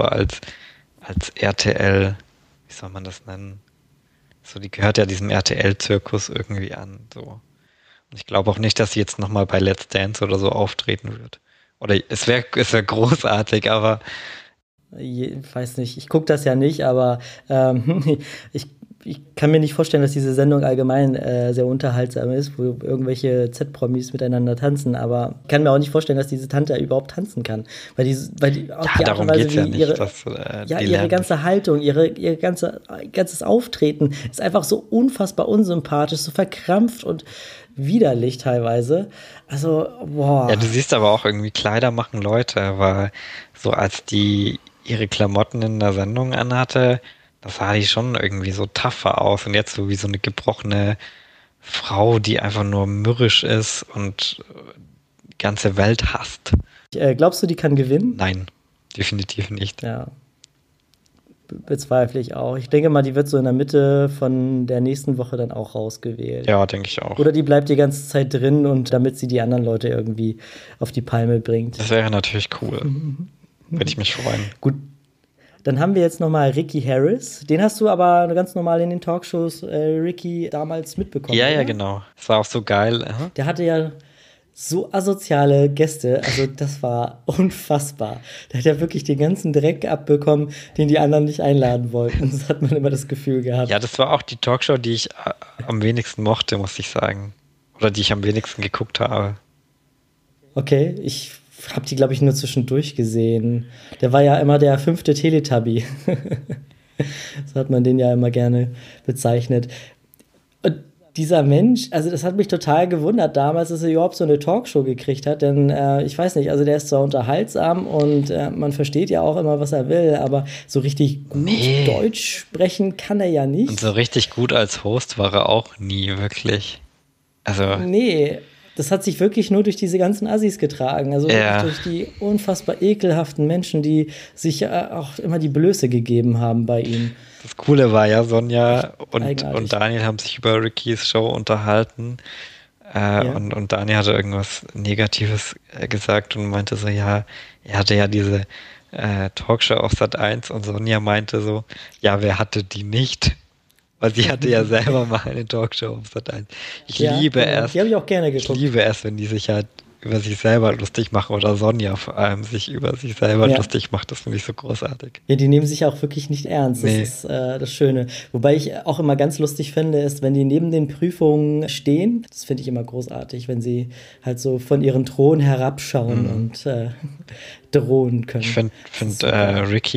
als RTL, wie soll man das nennen? So, die gehört ja diesem RTL-Zirkus irgendwie an. So. Und ich glaube auch nicht, dass sie jetzt nochmal bei Let's Dance oder so auftreten wird. Oder es wär großartig, aber Ich weiß nicht, ich gucke das ja nicht, aber ich, ich kann mir nicht vorstellen, dass diese Sendung allgemein sehr unterhaltsam ist, wo irgendwelche Z-Promis miteinander tanzen, aber ich kann mir auch nicht vorstellen, dass diese Tante überhaupt tanzen kann. Weil die, auch ja, die Art und darum Weise, geht's ja wie nicht, ihre, dass ja, die ihre lernt. ganze Haltung, ihr ganzes Auftreten ist einfach so unfassbar unsympathisch, so verkrampft und widerlich teilweise. Also, Ja, boah. du siehst aber auch irgendwie Kleider machen Leute, weil so als die ihre Klamotten in der Sendung anhatte, da sah die schon irgendwie so tougher aus und jetzt so wie so eine gebrochene Frau, die einfach nur mürrisch ist und die ganze Welt hasst. Glaubst du, die kann gewinnen? Nein, definitiv nicht. Ja, bezweifle ich auch. Ich denke mal, die wird so in der Mitte von der nächsten Woche dann auch rausgewählt. Ja, denke ich auch. Oder die bleibt die ganze Zeit drin und damit sie die anderen Leute irgendwie auf die Palme bringt. Das wäre natürlich cool. Würde ich mich freuen. Gut, dann haben wir jetzt nochmal Ricky Harris. Den hast du aber ganz normal in den Talkshows, Ricky, damals mitbekommen, Ja, ja, oder? genau. Das war auch so geil. Aha. Der hatte ja so asoziale Gäste, also das war unfassbar. Der hat ja wirklich den ganzen Dreck abbekommen, den die anderen nicht einladen wollten. Das hat man immer das Gefühl gehabt. Ja, das war auch die Talkshow, die ich am wenigsten mochte, muss ich sagen. Oder die ich am wenigsten geguckt habe. Okay, ich habe die, glaube ich, nur zwischendurch gesehen. Der war ja immer der 5. Teletubby. So hat man den ja immer gerne bezeichnet. Und dieser Mensch, also das hat mich total gewundert damals, dass er überhaupt so eine Talkshow gekriegt hat, denn ich weiß nicht, also der ist zwar unterhaltsam und man versteht ja auch immer, was er will, aber so richtig gut Nee. Deutsch sprechen kann er ja Und nicht. so richtig gut als Host war er auch nie, wirklich. Also, Nee, das hat sich wirklich nur durch diese ganzen Assis getragen. Also wirklich ja, durch die unfassbar ekelhaften Menschen, die sich auch immer die Blöße gegeben haben bei ihm. das Coole war ja, Sonja und Eigenartig. Daniel haben sich über Rickys Show unterhalten. Ja. Und Daniel hatte irgendwas Negatives gesagt und meinte so, ja, er hatte ja diese Talkshow auf Sat.1 und Sonja meinte so, ja, wer hatte die nicht? Weil sie hatte ja selber mal eine Talkshow auf Sat.1. Ich Ja, liebe genau. es, Die habe ich auch gerne ich geguckt. liebe es, wenn die sich halt über sich selber lustig machen oder Sonja vor allem sich über sich selber Ja. lustig macht. Das finde ich so großartig. Ja, die nehmen sich auch wirklich nicht ernst. Das Nee. ist das Schöne. Wobei ich auch immer ganz lustig finde, ist, wenn die neben den Prüfungen stehen. Das finde ich immer großartig, wenn sie halt so von ihren Thron herabschauen und drohen können. Ich finde Das ist super. Ricky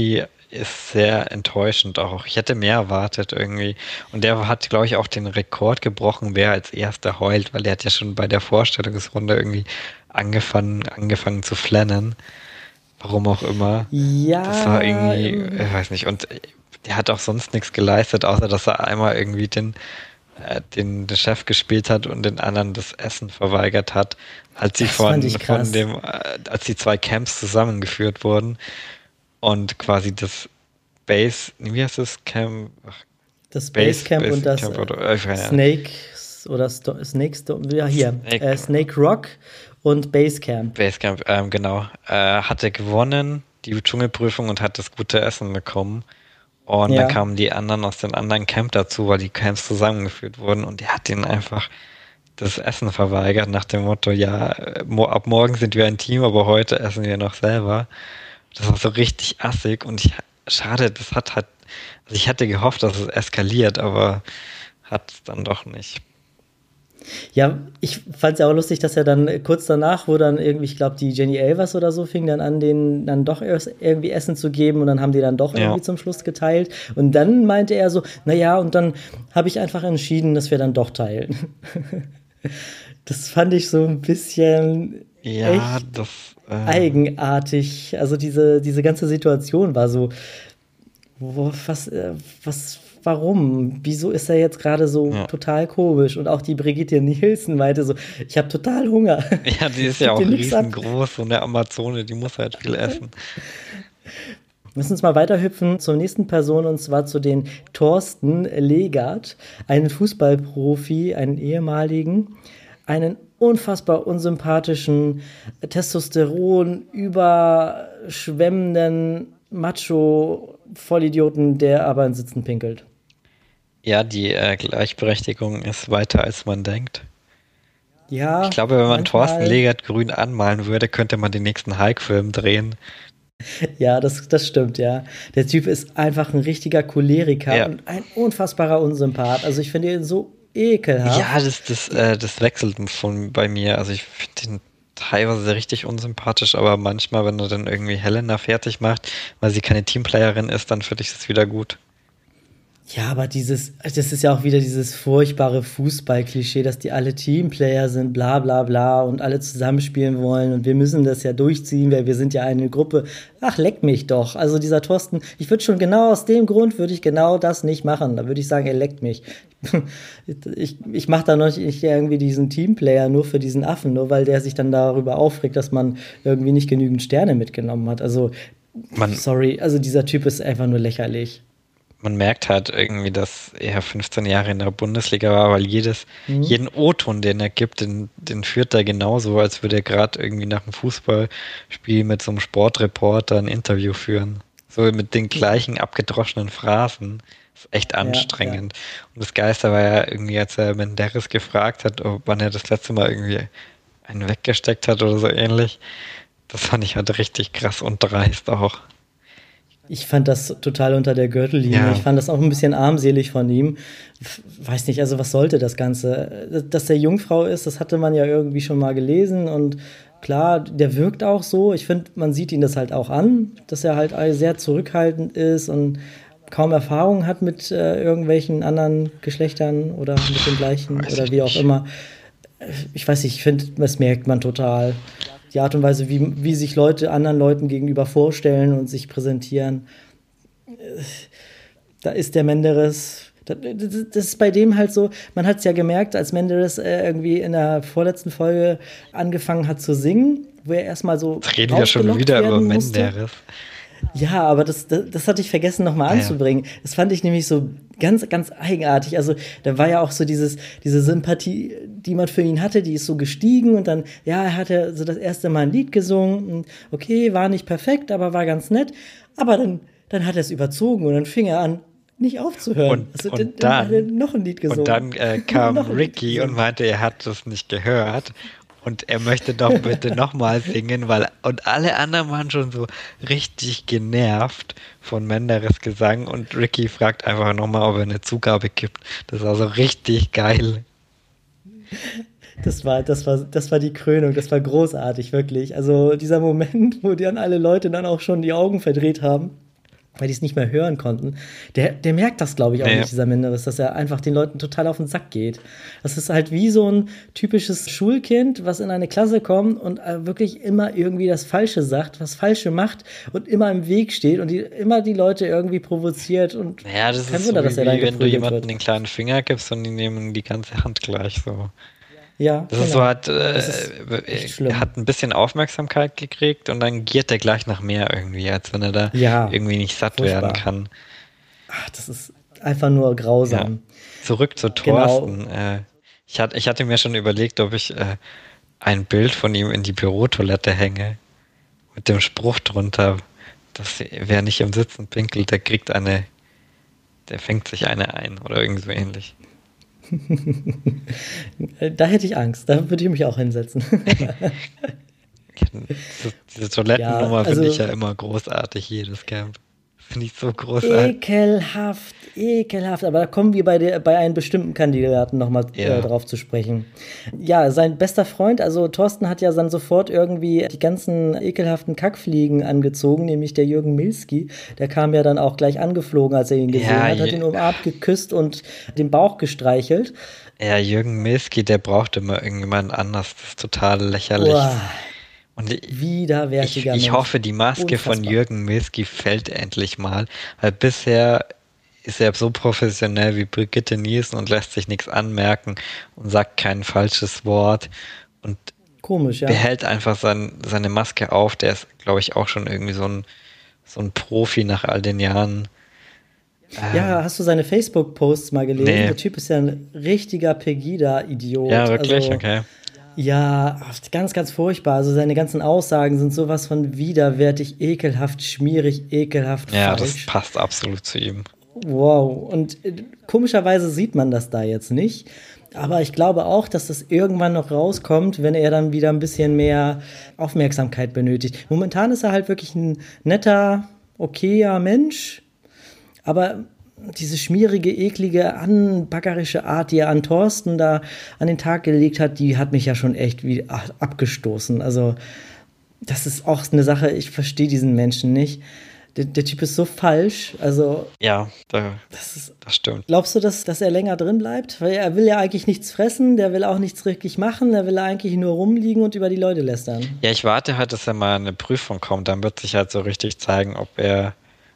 ist sehr enttäuschend auch. Ich hätte mehr erwartet irgendwie. Und der hat, glaube ich, auch den Rekord gebrochen, wer als erster heult, weil der hat ja schon bei der Vorstellungsrunde irgendwie angefangen zu flennen. Warum auch immer. Das war Ja, irgendwie, ich weiß nicht. Und der hat auch sonst nichts geleistet, außer dass er einmal irgendwie den Chef gespielt hat und den anderen das Essen verweigert hat, als sie das fand ich von krass. als die zwei Camps zusammengeführt wurden und quasi wie heißt das Camp? Ach, Das Basecamp und Base das Camp oder ich weiß ja, Snakes oder Snakes, ja hier, Snake, Snake Rock und Basecamp. Basecamp, genau, hatte gewonnen, die Dschungelprüfung und hat das gute Essen bekommen. Und dann Ja, kamen die anderen aus den anderen Camp dazu, weil die Camps zusammengeführt wurden und der hat ihnen einfach das Essen verweigert nach dem Motto, ja, ab morgen sind wir ein Team, aber heute essen wir noch selber. Das war so richtig assig und schade, das hat halt, also ich hatte gehofft, dass es eskaliert, aber hat es dann doch nicht. ja, ich fand es ja auch lustig, dass er dann kurz danach, wo dann irgendwie, ich glaube, die Jenny Elvers oder so fing dann an, denen dann doch erst irgendwie Essen zu geben und dann haben die dann doch Ja, irgendwie zum Schluss geteilt. Und dann meinte er so, naja, und dann habe ich einfach entschieden, dass wir dann doch teilen. Das fand ich so ein bisschen ja, echt das, eigenartig. Also diese ganze Situation war so, warum? Wieso ist er jetzt gerade so ja. total komisch? Und auch die Brigitte Nielsen meinte so, ich habe total Hunger. Ja, die ist ja Gib dir auch nichts ab. riesengroß, so eine Amazone, die muss halt viel essen. Wir müssen uns mal weiterhüpfen zur nächsten Person und zwar zu den Thorsten Legert, einen Fußballprofi, einen ehemaligen, einen unfassbar unsympathischen, Testosteron überschwemmenden Macho-Vollidioten, der aber in Sitzen pinkelt. Ja, die Gleichberechtigung ist weiter, als man denkt. Ich Ja, glaube, wenn man Thorsten manchmal, Legert grün anmalen würde, könnte man den nächsten Hulk-Film drehen. ja, das stimmt, ja. Der Typ ist einfach ein richtiger Choleriker Ja. und ein unfassbarer Unsympath. Also ich finde ihn so Ja, ekelhaft. das wechselt bei mir. Also ich finde den teilweise richtig unsympathisch, aber manchmal, wenn er dann irgendwie Helena fertig macht, weil sie keine Teamplayerin ist, dann finde ich das wieder gut. Ja, aber das ist ja auch wieder dieses furchtbare Fußball-Klischee, dass die alle Teamplayer sind, bla bla bla und alle zusammenspielen wollen und wir müssen das ja durchziehen, weil wir sind ja eine Gruppe. Ach, leck mich doch. Also dieser Thorsten, ich würde schon genau aus dem Grund, würde ich genau das nicht machen. Da würde ich sagen, er leckt mich. Ich mache da noch nicht irgendwie diesen Teamplayer nur für diesen Affen, nur weil der sich dann darüber aufregt, dass man irgendwie nicht genügend Sterne mitgenommen hat. Also, Man, sorry, also dieser Typ ist einfach nur lächerlich. man merkt halt irgendwie, dass er 15 Jahre in der Bundesliga war, weil Mhm. jeden O-Ton, den er gibt, den führt er genauso, als würde er gerade irgendwie nach einem Fußballspiel mit so einem Sportreporter ein Interview führen. So mit den gleichen abgedroschenen Phrasen. Das ist echt Ja, ja. anstrengend. Und das Geilste war ja irgendwie, als er Menderes gefragt hat, wann er das letzte Mal irgendwie einen weggesteckt hat oder so ähnlich. Das fand ich halt richtig krass und dreist auch. Ich fand das total unter der Gürtellinie. Ich Ja, fand das auch ein bisschen armselig von ihm. Weiß nicht, also was sollte das Ganze? Dass der Jungfrau ist, das hatte man ja irgendwie schon mal gelesen und klar, der wirkt auch so. Ich finde, man sieht ihn das halt auch an, dass er halt sehr zurückhaltend ist und kaum Erfahrung hat mit irgendwelchen anderen Geschlechtern oder mit dem gleichen weiß oder ich wie auch nicht. immer. Ich weiß nicht, ich finde, das merkt man total. Die Art und Weise, wie sich Leute anderen Leuten gegenüber vorstellen und sich präsentieren, da ist der Menderes. Das ist bei dem halt so, man hat es ja gemerkt, als Menderes irgendwie in der vorletzten Folge angefangen hat zu singen, wo er erstmal so Jetzt reden wir schon rausgelockt wieder über werden musste. Menderes. Ja, aber das hatte ich vergessen nochmal Naja. anzubringen. Das fand ich nämlich so ganz eigenartig. Also da war ja auch so diese Sympathie, die man für ihn hatte, die ist so gestiegen und dann, ja, er hatte so das erste Mal ein Lied gesungen und okay, war nicht perfekt, aber war ganz nett. Aber dann hat er es überzogen und dann fing er an, nicht aufzuhören. Und, Also und dann hat er dann, noch ein Lied und gesungen. dann kam Noch ein Lied Ricky und gesungen. meinte, er hat das nicht gehört. Und er möchte doch bitte nochmal singen, und alle anderen waren schon so richtig genervt von Menderes Gesang und Ricky fragt einfach nochmal, ob er eine Zugabe gibt. Das war so richtig geil. Das war die Krönung, das war großartig, wirklich. Also dieser Moment, wo dann alle Leute dann auch schon die Augen verdreht haben. weil die es nicht mehr hören konnten, der merkt das, glaube ich, auch nicht, dieser Menderes, dass er einfach den Leuten total auf den Sack geht. Das ist halt wie so ein typisches Schulkind, was in eine Klasse kommt und wirklich immer irgendwie das Falsche sagt, was Falsche macht und immer im Weg steht und immer die Leute irgendwie provoziert und das ist Wunder, so dass er dann wenn du jemandem den kleinen Finger gibst und die nehmen die ganze Hand gleich so. Ja, das ist so er hat ein bisschen Aufmerksamkeit gekriegt und dann giert er gleich nach mehr irgendwie, als wenn er da irgendwie nicht satt werden kann. Ach, das ist einfach nur grausam. Ja. Zurück zu Thorsten. Genau. Ich hatte mir schon überlegt, ob ich ein Bild von ihm in die Bürotoilette hänge mit dem Spruch drunter, dass wer nicht im Sitzen pinkelt, der fängt sich eine ein oder irgendwie so ähnlich. Da hätte ich Angst, da würde ich mich auch hinsetzen. Diese Toilettennummer finde ich ja immer großartig, jedes Camp. Finde ich so großartig. Ekelhaft. Aber da kommen wir bei einem bestimmten Kandidaten nochmal drauf zu sprechen. Ja, sein bester Freund, also Thorsten hat ja dann sofort irgendwie die ganzen ekelhaften Kackfliegen angezogen, nämlich der Jürgen Milski. Der kam ja dann auch gleich angeflogen, als er ihn gesehen hat ihn umarmt, geküsst und den Bauch gestreichelt. Ja, Jürgen Milski, der braucht immer irgendjemand anders. Das ist total lächerlich. Und widerwärtiger ich hoffe, die Maske von Jürgen Milski fällt endlich mal, weil bisher ist er so professionell wie Brigitte Nielsen und lässt sich nichts anmerken und sagt kein falsches Wort und behält einfach seine Maske auf. Der ist, glaube ich, auch schon irgendwie so ein Profi nach all den Jahren. Ja, hast du seine Facebook-Posts mal gelesen? Nee. Der Typ ist ja ein richtiger Pegida-Idiot. Ja, wirklich? Okay. Ja, ganz, ganz furchtbar. Also seine ganzen Aussagen sind sowas von widerwärtig, ekelhaft, schmierig, ekelhaft, falsch. Ja, das passt absolut zu ihm. Wow. Und komischerweise sieht man das da jetzt nicht. Aber ich glaube auch, dass das irgendwann noch rauskommt, wenn er dann wieder ein bisschen mehr Aufmerksamkeit benötigt. Momentan ist er halt wirklich ein netter, okayer Mensch. Aber diese schmierige, eklige, anbaggerische Art, die er an Thorsten da an den Tag gelegt hat, die hat mich ja schon echt wie abgestoßen. Also das ist auch eine Sache, ich verstehe diesen Menschen nicht. Der Typ ist so falsch. Also ja, das stimmt. Glaubst du, dass er länger drin bleibt? Weil er will ja eigentlich nichts fressen, der will auch nichts richtig machen, der will eigentlich nur rumliegen und über die Leute lästern. Ja, ich warte halt, dass er mal eine Prüfung kommt. Dann wird sich halt so richtig zeigen, ob er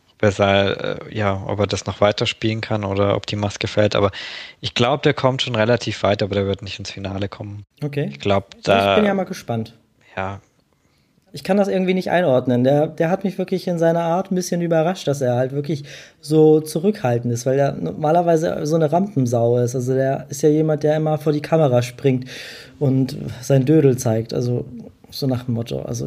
das noch weiterspielen kann oder ob die Maske fällt. Aber ich glaube, der kommt schon relativ weit, aber der wird nicht ins Finale kommen. Okay. Ich glaube, ich bin ja mal gespannt. Ja. Ich kann das irgendwie nicht einordnen. Der hat mich wirklich in seiner Art ein bisschen überrascht, dass er halt wirklich so zurückhaltend ist, weil er normalerweise so eine Rampensau ist. Also der ist ja jemand, der immer vor die Kamera springt und sein Dödel zeigt. Also so nach dem Motto. Also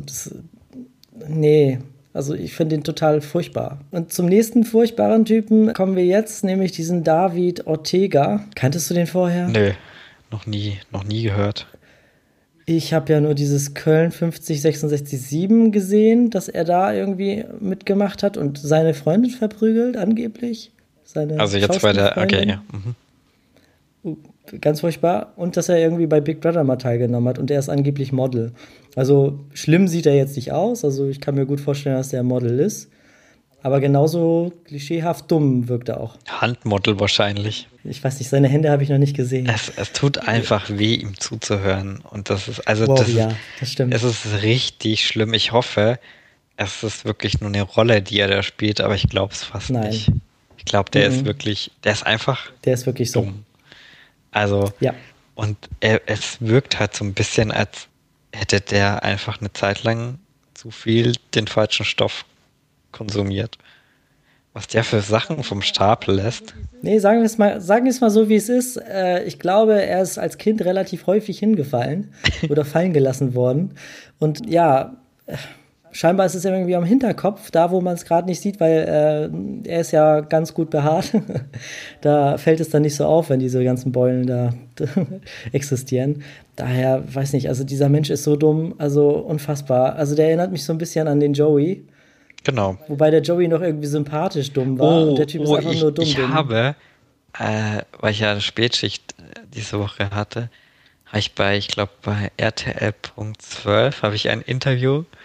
Also ich finde ihn total furchtbar. Und zum nächsten furchtbaren Typen kommen wir jetzt, nämlich diesen David Ortega. Kanntest du den vorher? Nö, noch nie gehört. Ich habe ja nur dieses Köln 50667 gesehen, dass er da irgendwie mitgemacht hat und seine Freundin verprügelt, angeblich. Also jetzt bei der, okay, ja. Ganz furchtbar. Und dass er irgendwie bei Big Brother mal teilgenommen hat und er ist angeblich Model. Also schlimm sieht er jetzt nicht aus. Also ich kann mir gut vorstellen, dass der Model ist. Aber genauso klischeehaft dumm wirkt er auch. Handmodel wahrscheinlich. Ich weiß nicht, seine Hände habe ich noch nicht gesehen. Es tut einfach weh, ihm zuzuhören. Und das ist, das stimmt. Es ist richtig schlimm. Ich hoffe, es ist wirklich nur eine Rolle, die er da spielt, aber ich glaube es fast nicht. Ich glaube, der ist wirklich so dumm. Also, und es wirkt halt so ein bisschen, als hätte der einfach eine Zeit lang zu viel den falschen Stoff konsumiert. Was der für Sachen vom Stapel lässt. Nee, sagen wir es mal so, wie es ist. Ich glaube, er ist als Kind relativ häufig hingefallen oder fallen gelassen worden. Und ja, scheinbar ist es irgendwie am Hinterkopf, da wo man es gerade nicht sieht, weil er ist ja ganz gut behaart. Da fällt es dann nicht so auf, wenn diese ganzen Beulen da existieren. Daher, weiß nicht, also dieser Mensch ist so dumm, also unfassbar. Also der erinnert mich so ein bisschen an den Joey. Genau. Wobei der Joey noch irgendwie sympathisch dumm war und der Typ ist einfach nur dumm. Ich habe, weil ich ja eine Spätschicht diese Woche hatte, habe ich bei RTL.12 habe ich ein Interview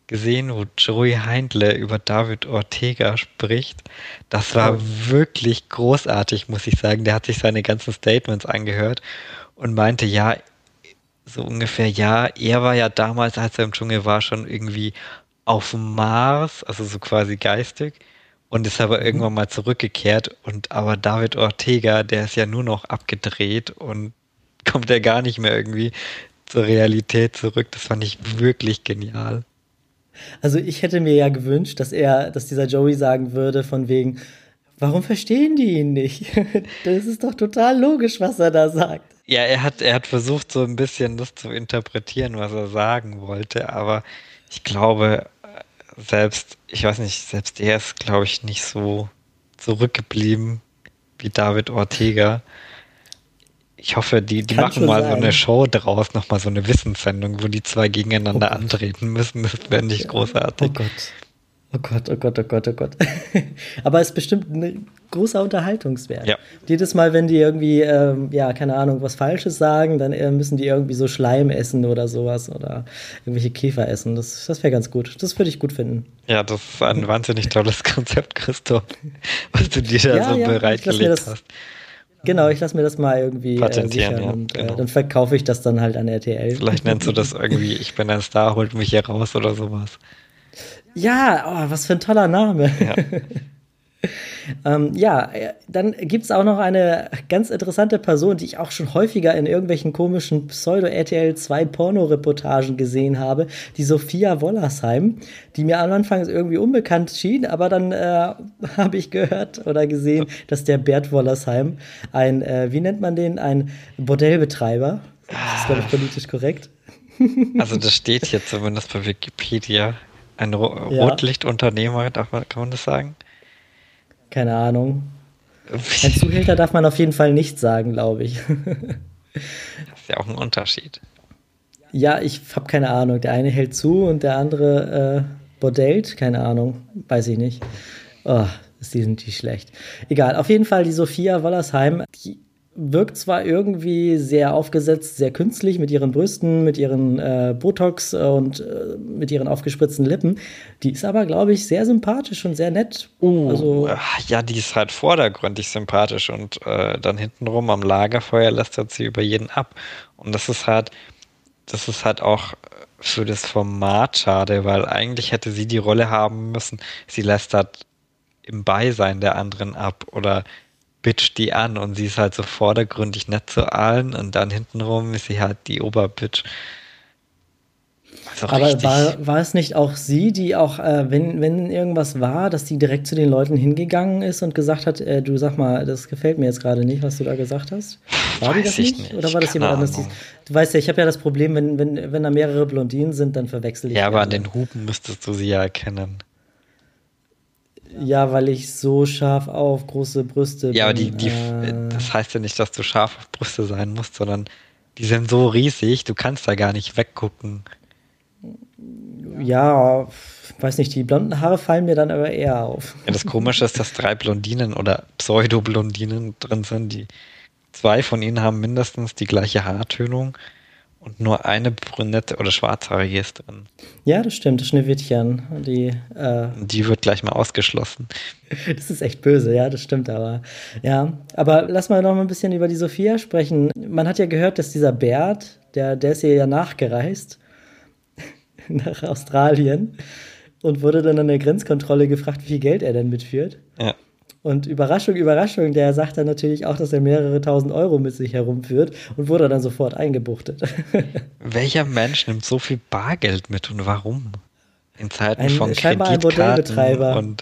gesehen, wo Joey Heindle über David Ortega spricht. Das war Oh. wirklich großartig, muss ich sagen. Der hat sich seine ganzen Statements angehört und meinte, ja, so ungefähr, ja, er war ja damals, als er im Dschungel war, schon irgendwie auf dem Mars, also so quasi geistig, und ist aber Mhm. irgendwann mal zurückgekehrt. Und aber David Ortega, der ist ja nur noch abgedreht und kommt ja gar nicht mehr irgendwie zur Realität zurück. Das fand ich wirklich genial. Also ich hätte mir ja gewünscht, dass dieser Joey sagen würde, von wegen, warum verstehen die ihn nicht? Das ist doch total logisch, was er da sagt. Ja, er hat versucht, so ein bisschen das zu interpretieren, was er sagen wollte, aber ich glaube, ich weiß nicht, selbst er ist, glaube ich, nicht so zurückgeblieben wie David Ortega. Ich hoffe, die Kann machen schon mal so eine sein. Show draus, nochmal so eine Wissenssendung, wo die zwei Oh gegeneinander Gott. antreten müssen. Das fände ich Oh großartig. Gott. Oh Gott, oh Gott, oh Gott, oh Gott. Aber es ist bestimmt ein großer Unterhaltungswert. Ja, Jedes Mal, wenn die irgendwie, ja, keine Ahnung, was Falsches sagen, dann müssen die irgendwie so Schleim essen oder sowas oder irgendwelche Käfer essen. Das wäre ganz gut. Das würde ich gut finden. ja, das ist ein wahnsinnig tolles Konzept, Christoph, was du dir da Ja, so ja, bereitgelegt hast. ich lasse mir das mal irgendwie Patentieren, sichern ja, und genau. dann verkaufe ich das dann halt an RTL. Vielleicht nennst du das irgendwie, ich bin ein Star, holt mich hier raus oder sowas. Ja, oh, was für ein toller Name. Ja. Ja, dann gibt es auch noch eine ganz interessante Person, die ich auch schon häufiger in irgendwelchen komischen Pseudo-RTL 2 Porno-Reportagen gesehen habe, die Sophia Wollersheim, die mir am Anfang irgendwie unbekannt schien, aber dann habe ich gehört oder gesehen, dass der Bert Wollersheim wie nennt man den, ein Bordellbetreiber, das ist, glaube ich, politisch korrekt. Also das steht hier zumindest bei Wikipedia. Ein Ja, Rotlichtunternehmer, kann man das sagen? keine Ahnung. Ein Zuhälter darf man auf jeden Fall nicht sagen, glaube ich. Das ist ja auch ein Unterschied. Ja, ich habe keine Ahnung. Der eine hält zu und der andere bordellt. Keine Ahnung. Weiß ich nicht. Oh, sind die schlecht. Egal. Auf jeden Fall die Sophia Wollersheim. Die wirkt zwar irgendwie sehr aufgesetzt, sehr künstlich mit ihren Brüsten, mit ihren Botox und mit ihren aufgespritzten Lippen. Die ist aber, glaube ich, sehr sympathisch und sehr nett. Also, Ja, die ist halt vordergründig sympathisch und dann hintenrum am Lagerfeuer lästert sie über jeden ab. Und das ist halt auch für das Format schade, weil eigentlich hätte sie die Rolle haben müssen, sie lästert im Beisein der anderen ab oder bitcht die an und sie ist halt so vordergründig nett zu allen und dann hintenrum ist sie halt die Oberbitch. Also aber richtig, war es nicht auch sie, die auch, wenn irgendwas war, dass die direkt zu den Leuten hingegangen ist und gesagt hat, du sag mal, das gefällt mir jetzt gerade nicht, was du da gesagt hast? War die weiß das ich nicht? Oder nicht, war das keine jemand anderes? Ahnung. Du weißt ja, ich habe ja das Problem, wenn da mehrere Blondinen sind, dann verwechsel ich Ja, die aber an alle. den Hupen müsstest du sie ja erkennen. Ja, weil ich so scharf auf große Brüste Ja, aber bin. das heißt ja nicht, dass du scharf auf Brüste sein musst, sondern die sind so riesig, du kannst da gar nicht weggucken. Ja, weiß nicht, die blonden Haare fallen mir dann aber eher auf. Ja, das Komische ist, dass 3 Blondinen oder Pseudo-Blondinen drin sind. Die 2 von ihnen haben mindestens die gleiche Haartönung und nur eine brünette oder schwarzhaarige ist drin. Ja, das stimmt, das Schneewittchen. Und die wird gleich mal ausgeschlossen. Das ist echt böse, ja, das stimmt aber. Ja, aber lass mal noch mal ein bisschen über die Sophia sprechen. Man hat ja gehört, dass dieser Bert, der ist ihr ja nachgereist nach Australien und wurde dann an der Grenzkontrolle gefragt, wie viel Geld er denn mitführt. Ja. Und Überraschung, Überraschung, der sagt dann natürlich auch, dass er mehrere tausend Euro mit sich herumführt und wurde dann sofort eingebuchtet. Welcher Mensch nimmt so viel Bargeld mit und warum? In Zeiten von Scheinbar ein Kreditkarten Bordellbetreiber. und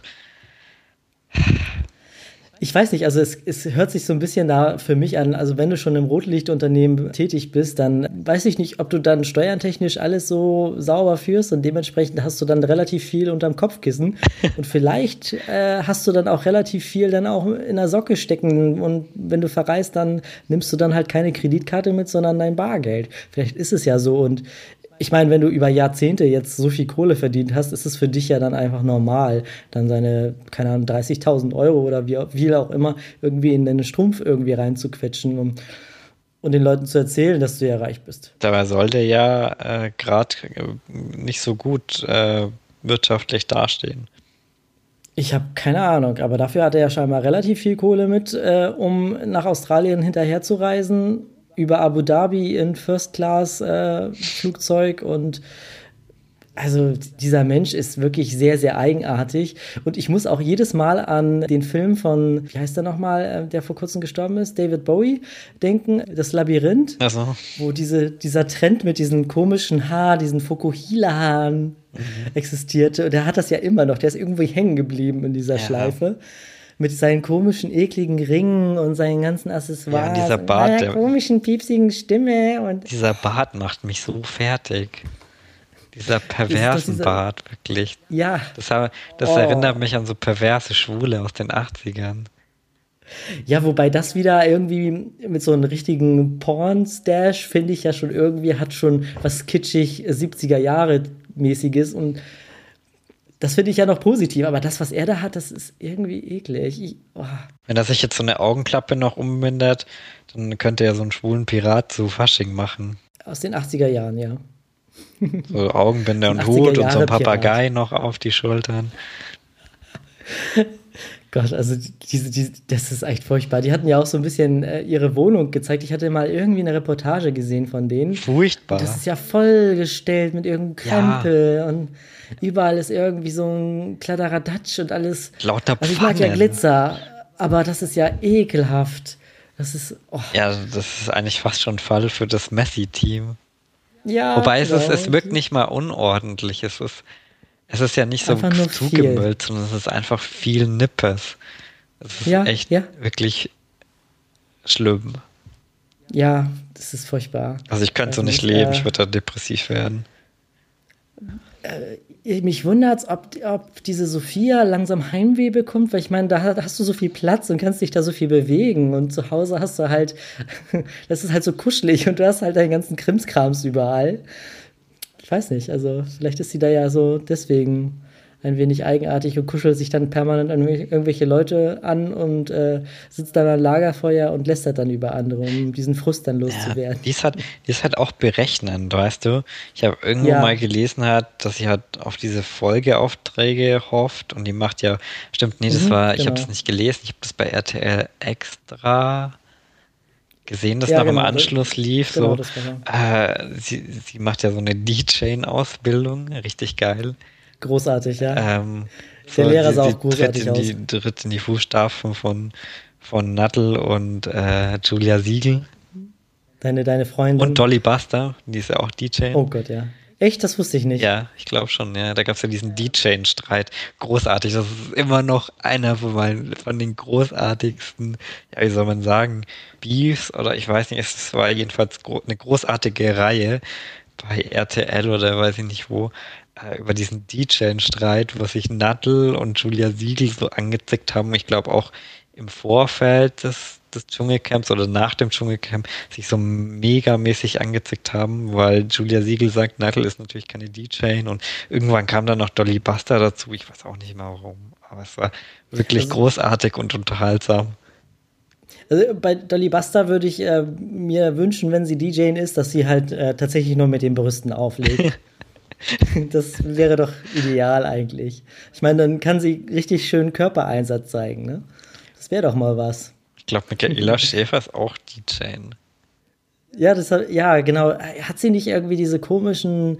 Ich weiß nicht, also es hört sich so ein bisschen da für mich an, also wenn du schon im Rotlichtunternehmen tätig bist, dann weiß ich nicht, ob du dann steuertechnisch alles so sauber führst und dementsprechend hast du dann relativ viel unterm Kopfkissen und vielleicht hast du dann auch relativ viel dann auch in der Socke stecken und wenn du verreist, dann nimmst du dann halt keine Kreditkarte mit, sondern dein Bargeld. Vielleicht ist es ja so und ich meine, wenn du über Jahrzehnte jetzt so viel Kohle verdient hast, ist es für dich ja dann einfach normal, dann seine, keine Ahnung, 30.000 Euro oder wie auch immer irgendwie in deinen Strumpf irgendwie reinzuquetschen. Und und den Leuten zu erzählen, dass du ja reich bist. Dabei soll der ja gerade nicht so gut wirtschaftlich dastehen. Ich habe keine Ahnung, aber dafür hat er ja scheinbar relativ viel Kohle mit, um nach Australien hinterher zu reisen, über Abu Dhabi in First-Class-Flugzeug und also dieser Mensch ist wirklich sehr, sehr eigenartig. Und ich muss auch jedes Mal an den Film von, wie heißt der nochmal, der vor kurzem gestorben ist, David Bowie, denken, das Labyrinth, Also, wo dieser Trend mit diesen komischen Haaren, diesen Fokuhila-Haaren existierte. Und der hat das ja immer noch, der ist irgendwie hängen geblieben in dieser Schleife. Mit seinen komischen, ekligen Ringen und seinen ganzen Accessoires. Ja, dieser Bart, und seiner komischen, piepsigen Stimme. Und dieser Bart macht mich so fertig. Dieser perversen Bart, wirklich. Ja. Das erinnert mich an so perverse Schwule aus den 80ern. Ja, wobei das wieder irgendwie mit so einem richtigen Porn-Stash, finde ich ja schon irgendwie, hat schon was kitschig 70er-Jahre-mäßiges und das finde ich ja noch positiv, aber das, was er da hat, das ist irgendwie eklig. Wenn er sich jetzt so eine Augenklappe noch ummindert, dann könnte er so einen schwulen Pirat zu Fasching machen. Aus den 80er Jahren, ja. So Augenbinde und Hut und so ein Papagei noch auf die Schultern. Gott, also das ist echt furchtbar. Die hatten ja auch so ein bisschen ihre Wohnung gezeigt. Ich hatte mal irgendwie eine Reportage gesehen von denen. Furchtbar. Und das ist ja vollgestellt mit irgendeinem Krempel und überall ist irgendwie so ein Kladderadatsch und alles. Lauter Pfannen. Also ich mag ja Glitzer, aber das ist ja ekelhaft. Das ist. Ja, das ist eigentlich fast schon ein Fall für das Messi-Team. Ja. Wobei es wirkt nicht mal unordentlich. Es ist ja nicht so zugemüllt, sondern es ist einfach viel Nippes. Es ist echt wirklich schlimm. Ja, das ist furchtbar. Also ich könnte so nicht leben, ich würde da depressiv werden. Mich wundert es, ob diese Sophia langsam Heimweh bekommt, weil ich meine, da hast du so viel Platz und kannst dich da so viel bewegen und zu Hause hast du halt, das ist halt so kuschelig und du hast halt deinen ganzen Krimskrams überall. Ich weiß nicht, also vielleicht ist sie da ja so deswegen ein wenig eigenartig und kuschelt sich dann permanent an irgendwelche Leute an und sitzt dann am Lagerfeuer und lästert dann über andere, um diesen Frust dann loszuwerden. Die ist halt auch berechnend, weißt du? Ich habe irgendwo mal gelesen, dass sie halt auf diese Folgeaufträge hofft und die macht ja, stimmt, nee, ich habe das nicht gelesen, ich habe das bei RTL Extra gesehen, dass noch im Anschluss lief. Genau, so. Sie macht ja so eine DJ-Ausbildung, richtig geil. Großartig, ja. Der Lehrer sah auch großartig aus. Die tritt in die Fußstapfen von Nuttall und Julia Siegel. Deine Freundin. Und Dolly Buster, die ist ja auch DJ. Oh Gott, ja. Echt? Das wusste ich nicht. Ja, ich glaube schon, ja. Da gab es ja diesen DJ-Streit. Großartig. Das ist immer noch einer von den großartigsten, ja, wie soll man sagen, Beefs oder ich weiß nicht, es war jedenfalls eine großartige Reihe bei RTL oder weiß ich nicht wo, über diesen DJ-Streit, wo sich Nuttall und Julia Siegel so angezickt haben. Ich glaube auch im Vorfeld des Dschungelcamps oder nach dem Dschungelcamp sich so megamäßig angezickt haben, weil Julia Siegel sagt, Nuttall ist natürlich keine DJ und irgendwann kam dann noch Dolly Buster dazu. Ich weiß auch nicht mehr warum, aber es war wirklich großartig und unterhaltsam. Also bei Dolly Buster würde ich mir wünschen, wenn sie DJing ist, dass sie halt tatsächlich nur mit den Brüsten auflegt. Das wäre doch ideal eigentlich. Ich meine, dann kann sie richtig schön Körpereinsatz zeigen, ne? Das wäre doch mal was. Ich glaube, Michaela Schäfer ist auch DJ. Ja, genau. Hat sie nicht irgendwie diese komischen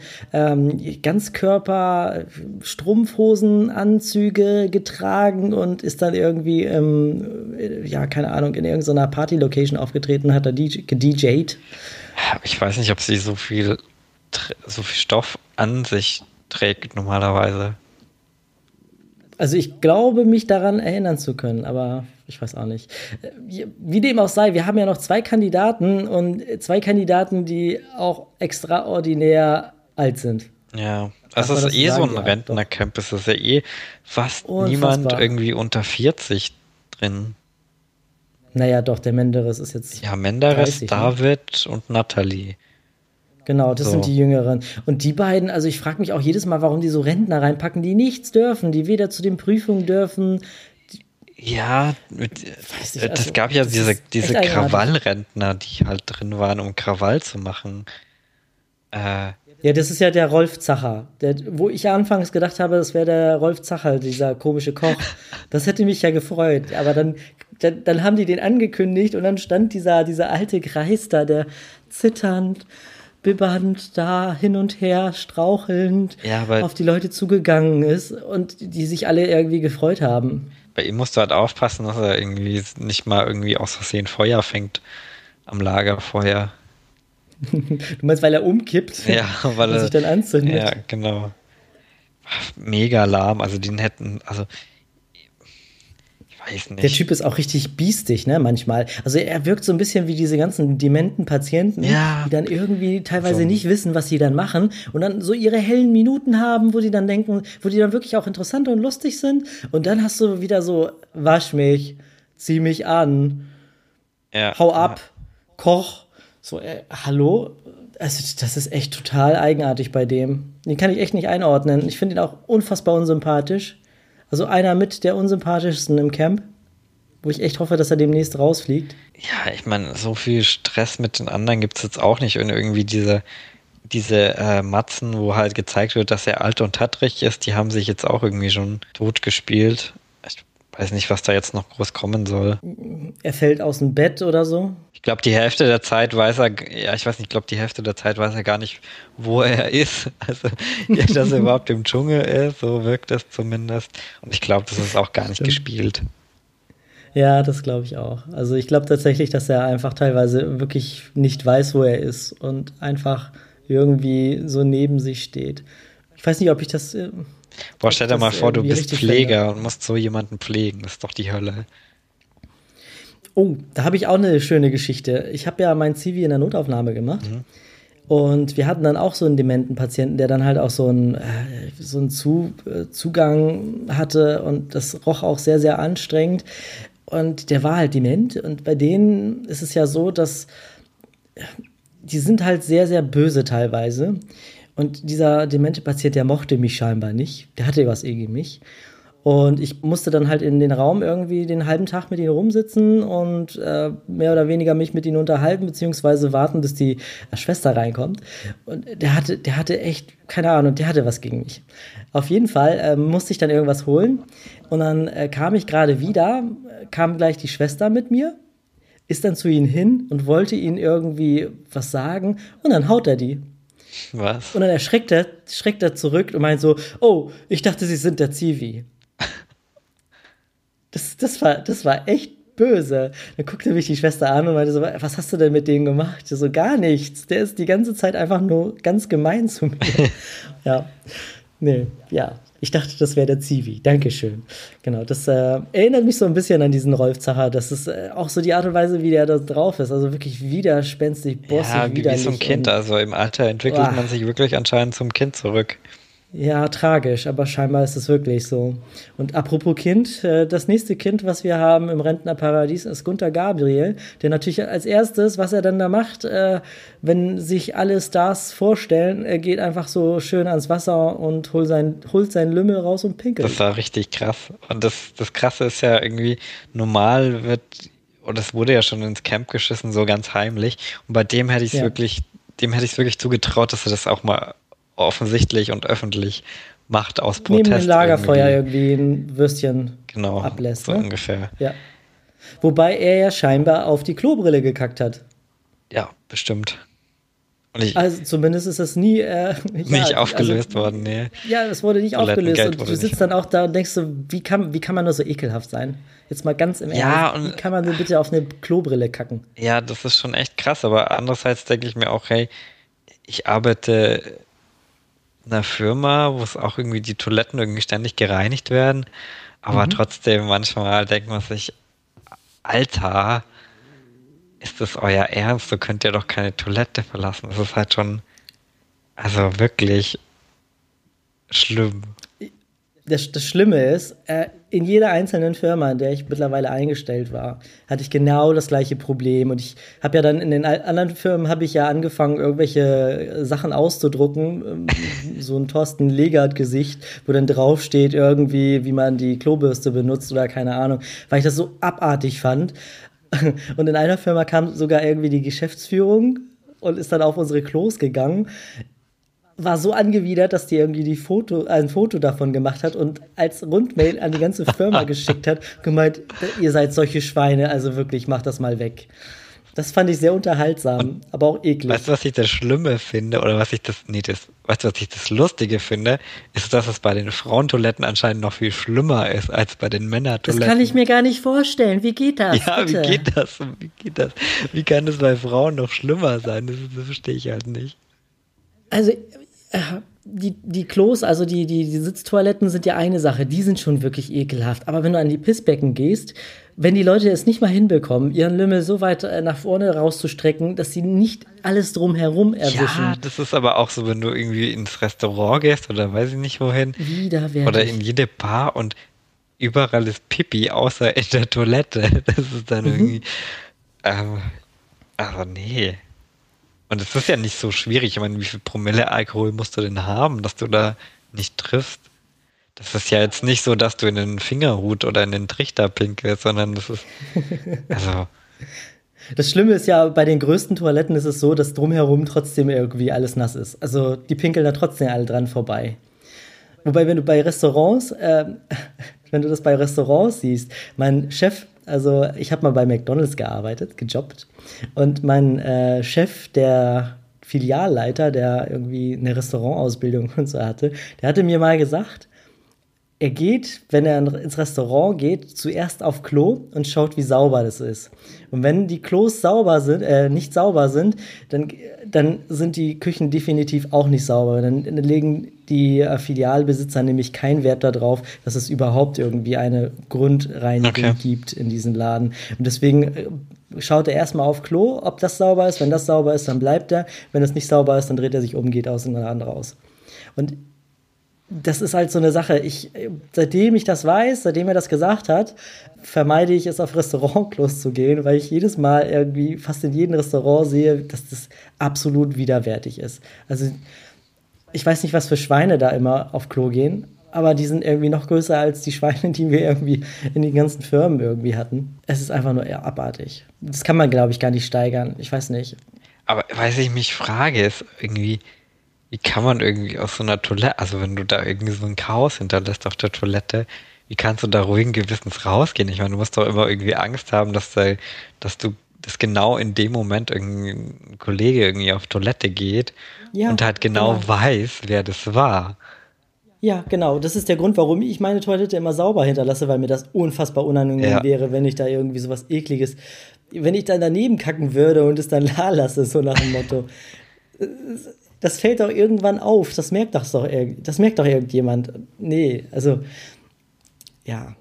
Ganzkörper-Strumpfhosenanzüge getragen und ist dann irgendwie, keine Ahnung, in irgendeiner Party-Location aufgetreten und hat da gedj'd? Ich weiß nicht, ob sie so viel Stoff an sich trägt normalerweise. Also ich glaube, mich daran erinnern zu können, aber ich weiß auch nicht. Wie dem auch sei, wir haben ja noch zwei Kandidaten, die auch extraordinär alt sind. Ja, also es ist so ein Rentnercamp, es ist ja fast niemand irgendwie unter 40 drin. Naja, doch, der Menderes ist jetzt ja, Menderes, 30, David und Nathalie. Genau, das sind die Jüngeren. Und die beiden, also ich frage mich auch jedes Mal, warum die so Rentner reinpacken, die nichts dürfen, die weder zu den Prüfungen dürfen. Ja, das gab ja diese Krawallrentner, die halt drin waren, um Krawall zu machen. Ja, das ist ja der Rolf Zacher. Wo ich ja anfangs gedacht habe, das wäre der Rolf Zacher, dieser komische Koch. Das hätte mich ja gefreut. Aber dann haben die den angekündigt und dann stand dieser alte Greis da, der zitternd, bibbernd da hin und her, strauchelnd auf die Leute zugegangen ist und die sich alle irgendwie gefreut haben. Bei ihm musst du halt aufpassen, dass er irgendwie nicht mal irgendwie aus Versehen Feuer fängt am Lagerfeuer. Du meinst, weil er umkippt? Ja, weil er sich dann anzündet. Ja, genau. Mega lahm, also ich weiß nicht. Der Typ ist auch richtig biestig, ne, manchmal. Also er wirkt so ein bisschen wie diese ganzen dementen Patienten, die dann irgendwie teilweise nicht wissen, was sie dann machen und dann so ihre hellen Minuten haben, wo die dann wirklich auch interessant und lustig sind. Und dann hast du wieder so, wasch mich, zieh mich an, hau ab, koch. So, hallo? Also, das ist echt total eigenartig bei dem. Den kann ich echt nicht einordnen. Ich finde ihn auch unfassbar unsympathisch. Also einer mit der unsympathischsten im Camp, wo ich echt hoffe, dass er demnächst rausfliegt. Ja, ich meine, so viel Stress mit den anderen gibt es jetzt auch nicht. Und irgendwie diese Matzen, wo halt gezeigt wird, dass er alt und tattrig ist, die haben sich jetzt auch irgendwie schon tot gespielt. Ich weiß nicht, was da jetzt noch groß kommen soll. Er fällt aus dem Bett oder so? Ich glaube, die Hälfte der Zeit weiß er gar nicht, wo er ist. Also, dass er überhaupt im Dschungel ist, so wirkt es zumindest. Und ich glaube, das ist auch gar nicht gespielt. Ja, das glaube ich auch. Also ich glaube tatsächlich, dass er einfach teilweise wirklich nicht weiß, wo er ist und einfach irgendwie so neben sich steht. Ich weiß nicht, ob ich das... Boah, stell dir mal vor, du bist Pfleger und musst so jemanden pflegen. Das ist doch die Hölle. Oh, da habe ich auch eine schöne Geschichte. Ich habe ja mein Zivi in der Notaufnahme gemacht. Und wir hatten dann auch so einen dementen Patienten, der dann halt auch so einen Zugang hatte. Und das roch auch sehr, sehr anstrengend. Und der war halt dement. Und bei denen ist es ja so, dass die sind halt sehr, sehr böse teilweise. Und dieser demente Patient, der mochte mich scheinbar nicht. Der hatte was gegen mich. Und ich musste dann halt in den Raum irgendwie den halben Tag mit ihnen rumsitzen und mehr oder weniger mich mit ihnen unterhalten, beziehungsweise warten, bis die Schwester reinkommt. Und der hatte echt, keine Ahnung, der hatte was gegen mich. Auf jeden Fall musste ich dann irgendwas holen. Und dann kam ich gerade wieder, kam gleich die Schwester mit mir, ist dann zu ihnen hin und wollte ihnen irgendwie was sagen. Und dann haut er die. Was? Und dann schreckt er zurück und meint so, oh, ich dachte, Sie sind der Zivi. Das war echt böse. Dann guckte mich die Schwester an und meinte so, was hast du denn mit denen gemacht? So, gar nichts. Der ist die ganze Zeit einfach nur ganz gemein zu mir. Ich dachte, das wäre der Zivi. Dankeschön. Genau, das erinnert mich so ein bisschen an diesen Rolf Zacher. Das ist auch so die Art und Weise, wie der da drauf ist. Also wirklich widerspenstig, bossig, widerlich. Wie so ein Kind. Also im Alter entwickelt man sich wirklich anscheinend zum Kind zurück. Ja, tragisch, aber scheinbar ist es wirklich so. Und apropos Kind, das nächste Kind, was wir haben im Rentnerparadies, ist Gunter Gabriel, der natürlich als erstes, was er dann da macht, wenn sich alle Stars vorstellen, er geht einfach so schön ans Wasser und holt seinen Lümmel raus und pinkelt. Das war richtig krass. Und das Krasse ist ja irgendwie, normal und es wurde ja schon ins Camp geschissen, so ganz heimlich. Und bei dem hätte ich es wirklich zugetraut, dass er das auch mal offensichtlich und öffentlich macht aus Protest. Neben dem Lagerfeuer irgendwie ein Würstchen ablässt. So ungefähr. Ja. Wobei er ja scheinbar auf die Klobrille gekackt hat. Ja, bestimmt. Also zumindest ist das nie nicht aufgelöst worden, nee. Ja, es wurde nicht aufgelöst. Und du sitzt dann auch da und denkst so, wie kann man nur so ekelhaft sein? Jetzt mal ganz im Ernst, wie kann man denn bitte auf eine Klobrille kacken? Ja, das ist schon echt krass, aber andererseits denke ich mir auch, hey, ich arbeite in einer Firma, wo es auch irgendwie die Toiletten irgendwie ständig gereinigt werden, aber trotzdem manchmal denkt man sich, Alter, ist das euer Ernst? Du könnt ja doch keine Toilette verlassen. Das ist halt schon, also wirklich schlimm. das Schlimme ist, in jeder einzelnen Firma, in der ich mittlerweile eingestellt war, hatte ich genau das gleiche Problem. Und ich habe ja dann in den anderen Firmen habe ich ja angefangen, irgendwelche Sachen auszudrucken, so ein Thorsten Legert-Gesicht, wo dann draufsteht irgendwie, wie man die Klobürste benutzt oder keine Ahnung, weil ich das so abartig fand. Und in einer Firma kam sogar irgendwie die Geschäftsführung und ist dann auf unsere Klos gegangen. War so angewidert, dass die irgendwie ein Foto davon gemacht hat und als Rundmail an die ganze Firma geschickt hat, gemeint, ihr seid solche Schweine, also wirklich, macht das mal weg. Das fand ich sehr unterhaltsam, aber auch eklig. Weißt du, was ich das Schlimme finde, oder weißt du, was ich das Lustige finde, ist, dass es bei den Frauentoiletten anscheinend noch viel schlimmer ist als bei den Männertoiletten. Das kann ich mir gar nicht vorstellen. Wie geht das? Ja, bitte? Wie geht das? Wie kann das bei Frauen noch schlimmer sein? Das verstehe ich halt nicht. Also, die Klos, also die Sitztoiletten sind ja eine Sache, die sind schon wirklich ekelhaft. Aber wenn du an die Pissbecken gehst, wenn die Leute es nicht mal hinbekommen, ihren Lümmel so weit nach vorne rauszustrecken, dass sie nicht alles drumherum erwischen. Ja, das ist aber auch so, wenn du irgendwie ins Restaurant gehst oder weiß ich nicht wohin. Widerwärtig. Oder in jede Bar und überall ist Pipi, außer in der Toilette. Das ist dann irgendwie, also nee. Und es ist ja nicht so schwierig. Ich meine, wie viel Promille Alkohol musst du denn haben, dass du da nicht triffst? Das ist ja jetzt nicht so, dass du in den Fingerhut oder in den Trichter pinkelst, sondern das ist, also... Das Schlimme ist ja, bei den größten Toiletten ist es so, dass drumherum trotzdem irgendwie alles nass ist. Also die pinkeln da trotzdem alle dran vorbei. Wobei, wenn du das bei Restaurants siehst, mein Chef, also ich habe mal bei McDonald's gejobbt, und mein Chef, der Filialleiter, der irgendwie eine Restaurantausbildung und so hatte, der hatte mir mal gesagt, er geht, wenn er ins Restaurant geht, zuerst auf Klo und schaut, wie sauber das ist. Und wenn die Klos nicht sauber sind, dann sind die Küchen definitiv auch nicht sauber. Dann legen die Filialbesitzer nämlich keinen Wert darauf, dass es überhaupt irgendwie eine Grundreinigung gibt in diesem Laden. Und deswegen schaut er erstmal auf Klo, ob das sauber ist. Wenn das sauber ist, dann bleibt er. Wenn es nicht sauber ist, dann dreht er sich um, geht aus den Laden raus. Und das ist halt so eine Sache. Seitdem ich das weiß, seitdem er das gesagt hat, vermeide ich es, auf Restaurantklos zu gehen, weil ich jedes Mal irgendwie fast in jedem Restaurant sehe, dass das absolut widerwärtig ist. Also ich weiß nicht, was für Schweine da immer auf Klo gehen, aber die sind irgendwie noch größer als die Schweine, die wir irgendwie in den ganzen Firmen irgendwie hatten. Es ist einfach nur eher abartig. Das kann man, glaube ich, gar nicht steigern. Ich weiß nicht. Aber was ich mich frage, ist irgendwie, wie kann man irgendwie aus so einer Toilette, also wenn du da irgendwie so ein Chaos hinterlässt auf der Toilette, wie kannst du da ruhigen Gewissens rausgehen? Ich meine, du musst doch immer irgendwie Angst haben, dass genau in dem Moment ein Kollege irgendwie auf Toilette geht und halt genau weiß, wer das war. Ja, genau. Das ist der Grund, warum ich meine Toilette immer sauber hinterlasse, weil mir das unfassbar unangenehm wäre, wenn ich da irgendwie sowas Ekliges, wenn ich dann daneben kacken würde und es dann da lasse, so nach dem Motto. Das fällt doch irgendwann auf. Das merkt doch irgendjemand. Nee, also, ja,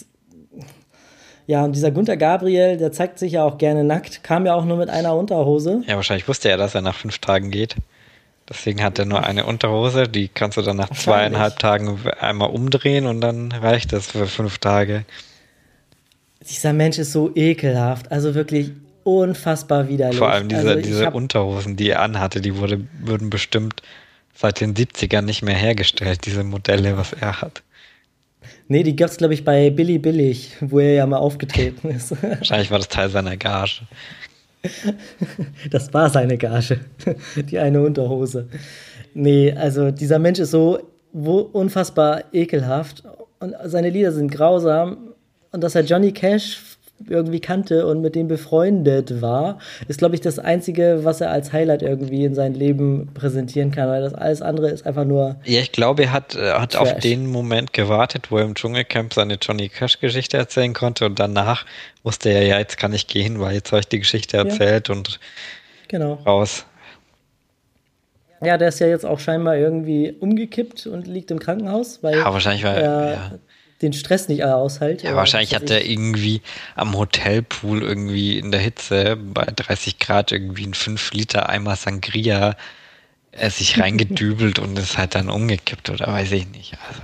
und dieser Gunther Gabriel, der zeigt sich ja auch gerne nackt, kam ja auch nur mit einer Unterhose. Ja, wahrscheinlich wusste er, dass er nach 5 Tagen geht. Deswegen hat er nur eine Unterhose, die kannst du dann nach 2,5 Tagen einmal umdrehen und dann reicht das für 5 Tage. Dieser Mensch ist so ekelhaft, also wirklich unfassbar widerlich. Vor allem diese Unterhosen, die er anhatte, die wurden bestimmt seit den 70ern nicht mehr hergestellt, diese Modelle, was er hat. Nee, die gab's, glaube ich, bei Billy Billig, wo er ja mal aufgetreten ist. Wahrscheinlich war das Teil seiner Gage. Das war seine Gage, die eine Unterhose. Nee, also dieser Mensch ist so unfassbar ekelhaft und seine Lieder sind grausam. Und dass er Johnny Cash irgendwie kannte und mit dem befreundet war, ist, glaube ich, das Einzige, was er als Highlight irgendwie in sein Leben präsentieren kann, weil das alles andere ist einfach nur... Ja, ich glaube, er hat auf den Moment gewartet, wo er im Dschungelcamp seine Johnny Cash-Geschichte erzählen konnte und danach wusste er, ja, jetzt kann ich gehen, weil jetzt habe ich die Geschichte erzählt und raus. Ja, der ist ja jetzt auch scheinbar irgendwie umgekippt und liegt im Krankenhaus, weil wahrscheinlich war er den Stress nicht aushält. Ja, wahrscheinlich hat er irgendwie am Hotelpool irgendwie in der Hitze bei 30 Grad irgendwie einen 5 Liter Eimer Sangria sich reingedübelt und ist halt dann umgekippt oder weiß ich nicht. Also.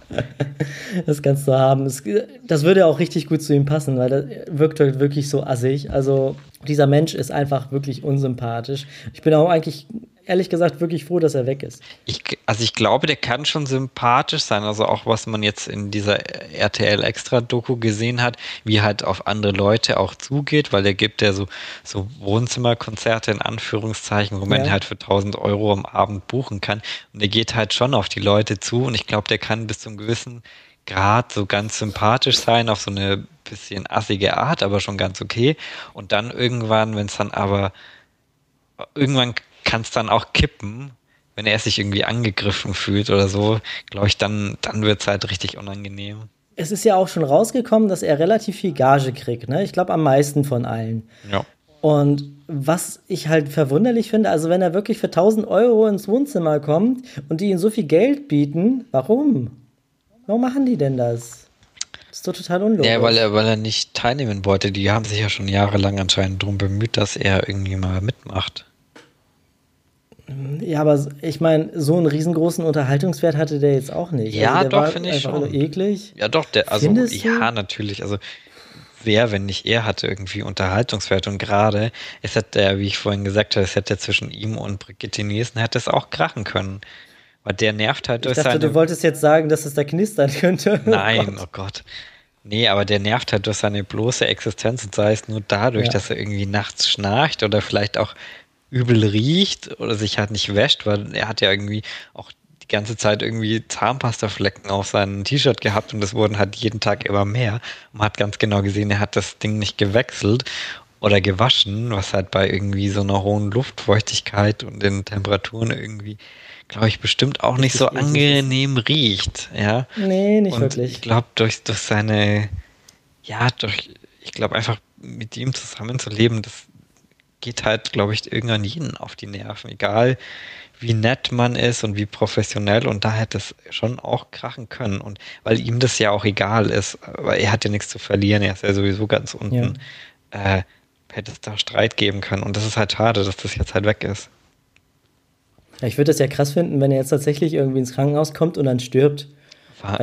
Das kannst du haben. Das würde auch richtig gut zu ihm passen, weil das wirkt halt wirklich so assig. Also dieser Mensch ist einfach wirklich unsympathisch. Ich bin auch eigentlich, ehrlich gesagt, wirklich froh, dass er weg ist. Also ich glaube, der kann schon sympathisch sein. Also auch was man jetzt in dieser RTL-Extra-Doku gesehen hat, wie halt auf andere Leute auch zugeht, weil der gibt ja so Wohnzimmerkonzerte in Anführungszeichen, wo man Ja. halt für 1.000 € am Abend buchen kann. Und der geht halt schon auf die Leute zu. Und ich glaube, der kann bis zu einem gewissen Grad so ganz sympathisch sein, auf so eine bisschen assige Art, aber schon ganz okay. Und dann irgendwann, wenn es dann aber irgendwann kann es dann auch kippen, wenn er sich irgendwie angegriffen fühlt oder so, glaube ich, dann wird es halt richtig unangenehm. Es ist ja auch schon rausgekommen, dass er relativ viel Gage kriegt, ne? Ich glaube, am meisten von allen. Ja. Und was ich halt verwunderlich finde, also wenn er wirklich für 1.000 € ins Wohnzimmer kommt und die ihm so viel Geld bieten, warum? Warum machen die denn das? Das ist doch total Ja, unlogisch. weil er nicht teilnehmen wollte. Die haben sich ja schon jahrelang anscheinend darum bemüht, dass er irgendwie mal mitmacht. Ja, aber ich meine, so einen riesengroßen Unterhaltungswert hatte der jetzt auch nicht. Also Ja, der doch, war finde ich einfach nur schon. eklig. Ja, doch, Findest du? ja, natürlich. Also, wer, wenn nicht er, hatte irgendwie Unterhaltungswert. Und gerade, es hätte, wie ich vorhin gesagt habe, es hätte zwischen ihm und Brigitte Nielsen hätte es auch krachen können. Weil der nervt halt Ich durch dachte, du seine. wolltest jetzt sagen, dass es da knistern könnte. Oh Nein, Gott. oh Gott. Nee, aber der nervt halt durch seine bloße Existenz und sei es nur dadurch, Ja. dass er irgendwie nachts schnarcht oder vielleicht auch übel riecht oder sich halt nicht wäscht, weil er hat ja irgendwie auch die ganze Zeit irgendwie Zahnpastaflecken auf seinem T-Shirt gehabt und es wurden halt jeden Tag immer mehr. Und man hat ganz genau gesehen, er hat das Ding nicht gewechselt oder gewaschen, was halt bei irgendwie so einer hohen Luftfeuchtigkeit und den Temperaturen irgendwie, glaube ich, bestimmt auch nicht so Richtig eklig ist. angenehm riecht, ja. Nee, nicht Und ich wirklich. glaube, durch seine, ja, ich glaube einfach mit ihm zusammenzuleben, das geht halt, glaube ich, irgendwann jeden auf die Nerven, egal wie nett man ist und wie professionell und da hätte es schon auch krachen können und weil ihm das ja auch egal ist, weil er hat ja nichts zu verlieren, er ist ja sowieso ganz Ja. unten, äh, hätte es da Streit geben können und das ist halt schade, dass das jetzt halt weg ist. Ja, ich würde das ja krass finden, wenn er jetzt tatsächlich irgendwie ins Krankenhaus kommt und dann stirbt. War, Weil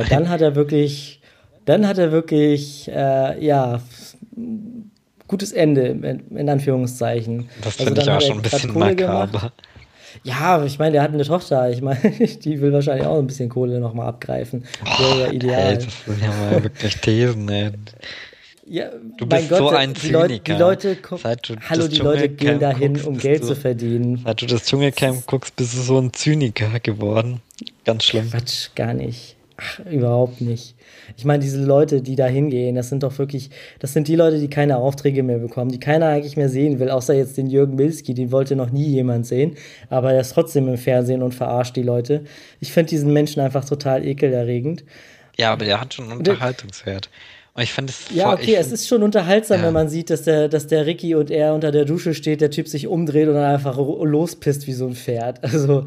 dann hat er wirklich, ja, gutes Ende, in Anführungszeichen. das Also finde ich dann auch hat er schon ein gerade bisschen Kohle gemacht. makaber. Ja, ich meine, der hat eine Tochter. Ich meine, die will wahrscheinlich auch ein bisschen Kohle nochmal abgreifen. Wäre ja Ey, ideal. das sind ja mal wirklich Thesen, ey. Ja, Du mein bist so Gott, ein die Zyniker. Leute, Seit du hallo, das die Leute gehen Dschungelcamp dahin, guckst, um Geld zu verdienen. seit du das Dschungelcamp guckst, bist du so ein Zyniker geworden. Ganz schlimm. Quatsch, gar nicht. Ach, überhaupt nicht. Ich meine, diese Leute, die da hingehen, das sind doch wirklich, das sind die Leute, die keine Aufträge mehr bekommen, die keiner eigentlich mehr sehen will, außer jetzt den Jürgen Milski, den wollte noch nie jemand sehen, aber er ist trotzdem im Fernsehen und verarscht die Leute. Ich finde diesen Menschen einfach total ekelerregend. Ja, aber der hat schon einen Und Unterhaltungswert. Und ich finde es ja, voll, okay, es ist schon unterhaltsam, wenn ja, man sieht, dass der Ricky und er unter der Dusche steht, der Typ sich umdreht und dann einfach lospisst wie so ein Pferd. Also,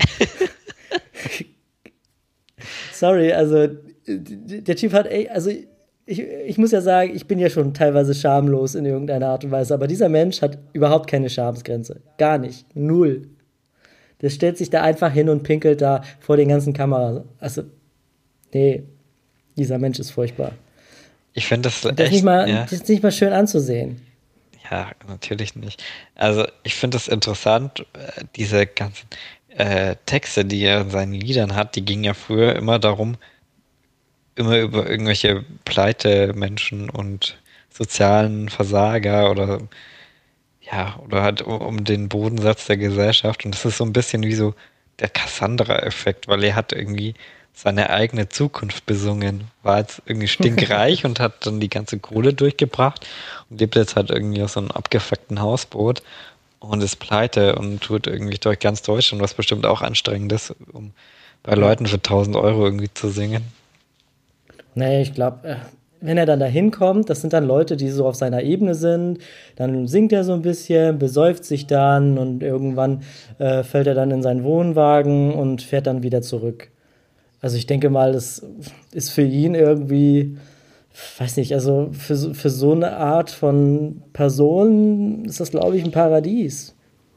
sorry, also der Typ hat, ey, also ich muss ja sagen, ich bin ja schon teilweise schamlos in irgendeiner Art und Weise, aber dieser Mensch hat überhaupt keine Schamsgrenze. Gar nicht. Null. Der stellt sich da einfach hin und pinkelt da vor den ganzen Kameras. Also, nee, dieser Mensch ist furchtbar. ich finde das Und echt, ja, das ist nicht mal schön anzusehen. ja, natürlich nicht. Also ich finde das interessant, diese ganzen Texte, die er in seinen Liedern hat, die gingen ja früher immer darum, immer über irgendwelche Pleite-Menschen und sozialen Versager oder ja, oder halt um den Bodensatz der Gesellschaft. Und das ist so ein bisschen wie so der Cassandra-Effekt, weil er hat irgendwie seine eigene Zukunft besungen, war jetzt irgendwie stinkreich und hat dann die ganze Kohle durchgebracht und lebt jetzt halt irgendwie aus so einem abgefuckten Hausboot und ist pleite und tut irgendwie durch ganz Deutschland, was bestimmt auch anstrengend ist, um bei Ja. Leuten für 1.000 € irgendwie zu singen. Nee, ich glaube, wenn er dann da hinkommt, das sind dann Leute, die so auf seiner Ebene sind, dann singt er so ein bisschen, besäuft sich dann und irgendwann fällt er dann in seinen Wohnwagen und fährt dann wieder zurück. Also ich denke mal, das ist für ihn irgendwie, weiß nicht, also für so eine Art von Person ist das, glaube ich, ein Paradies.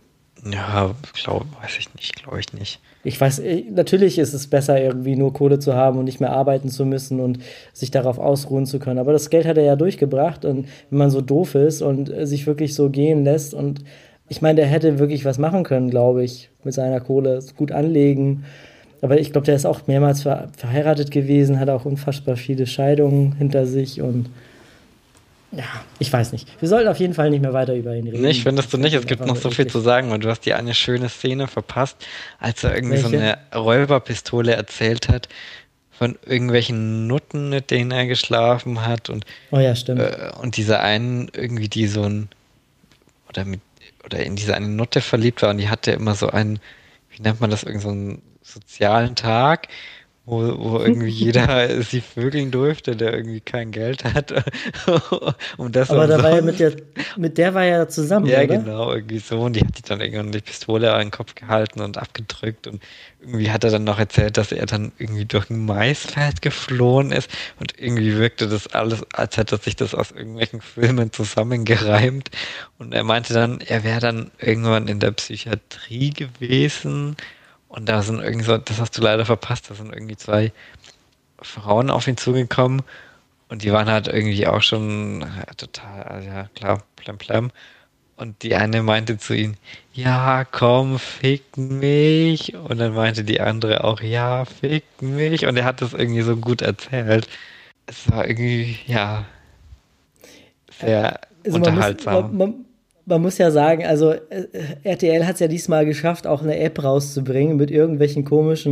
Ja, glaube ich nicht. Ich weiß, natürlich ist es besser, irgendwie nur Kohle zu haben und nicht mehr arbeiten zu müssen und sich darauf ausruhen zu können. Aber das Geld hat er ja durchgebracht und wenn man so doof ist und sich wirklich so gehen lässt und ich meine, der hätte wirklich was machen können, glaube ich, mit seiner Kohle, gut anlegen. Aber ich glaube, der ist auch mehrmals verheiratet gewesen, hat auch unfassbar viele Scheidungen hinter sich und ja, ich weiß nicht. Wir sollten auf jeden Fall nicht mehr weiter über ihn reden. Nicht, findest du Ich nicht? finde Es ihn gibt einfach noch nur so viel zu eklig. sagen, weil du hast dir eine schöne Szene verpasst, als er irgendwie so Welche? eine Räuberpistole erzählt hat von irgendwelchen Nutten, mit denen er geschlafen hat Oh ja, stimmt. und dieser einen irgendwie, die so ein oder mit oder in diese eine Nutte verliebt war und die hatte immer so einen, wie nennt man das, irgend so einen sozialen Tag, wo irgendwie jeder sie vögeln durfte, der irgendwie kein Geld hat und das Aber da war er umsonst. mit der war er zusammen, Ja, oder? genau, irgendwie so. Und die hat die dann irgendwann die Pistole an den Kopf gehalten und abgedrückt. Und irgendwie hat er dann noch erzählt, dass er dann irgendwie durch ein Maisfeld geflohen ist. Und irgendwie wirkte das alles, als hätte er sich das aus irgendwelchen Filmen zusammengereimt. Und er meinte dann, er wäre dann irgendwann in der Psychiatrie gewesen. Und da sind irgendwie so, das hast du leider verpasst, da sind irgendwie zwei Frauen auf ihn zugekommen. Und die waren halt irgendwie auch schon total, also ja klar, plem. Und die eine meinte zu ihm, ja, komm, fick mich. Und dann meinte die andere auch, ja, fick mich. Und er hat das irgendwie so gut erzählt. Es war irgendwie, ja, sehr Also unterhaltsam. man muss ja sagen, also RTL hat es ja diesmal geschafft, auch eine App rauszubringen mit irgendwelchen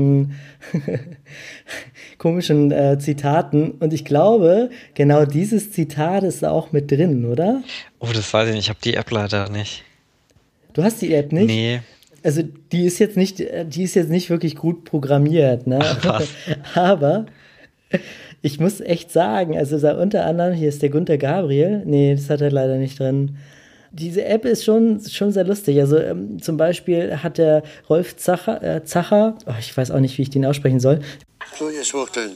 komischen Zitaten. Und ich glaube, genau dieses Zitat ist da auch mit drin, oder? Oh, das weiß ich nicht, ich habe die App leider nicht. Du hast die App nicht? Nee, Also die ist jetzt nicht wirklich gut programmiert, ne? ach was. Aber ich muss echt sagen, also da unter anderem, hier ist der Gunther Gabriel, nee, das hat er leider nicht drin. Diese App ist schon sehr lustig. Also zum Beispiel hat der Rolf Zacher, oh, ich weiß auch nicht, wie ich den aussprechen soll. Fluje schwuchteln.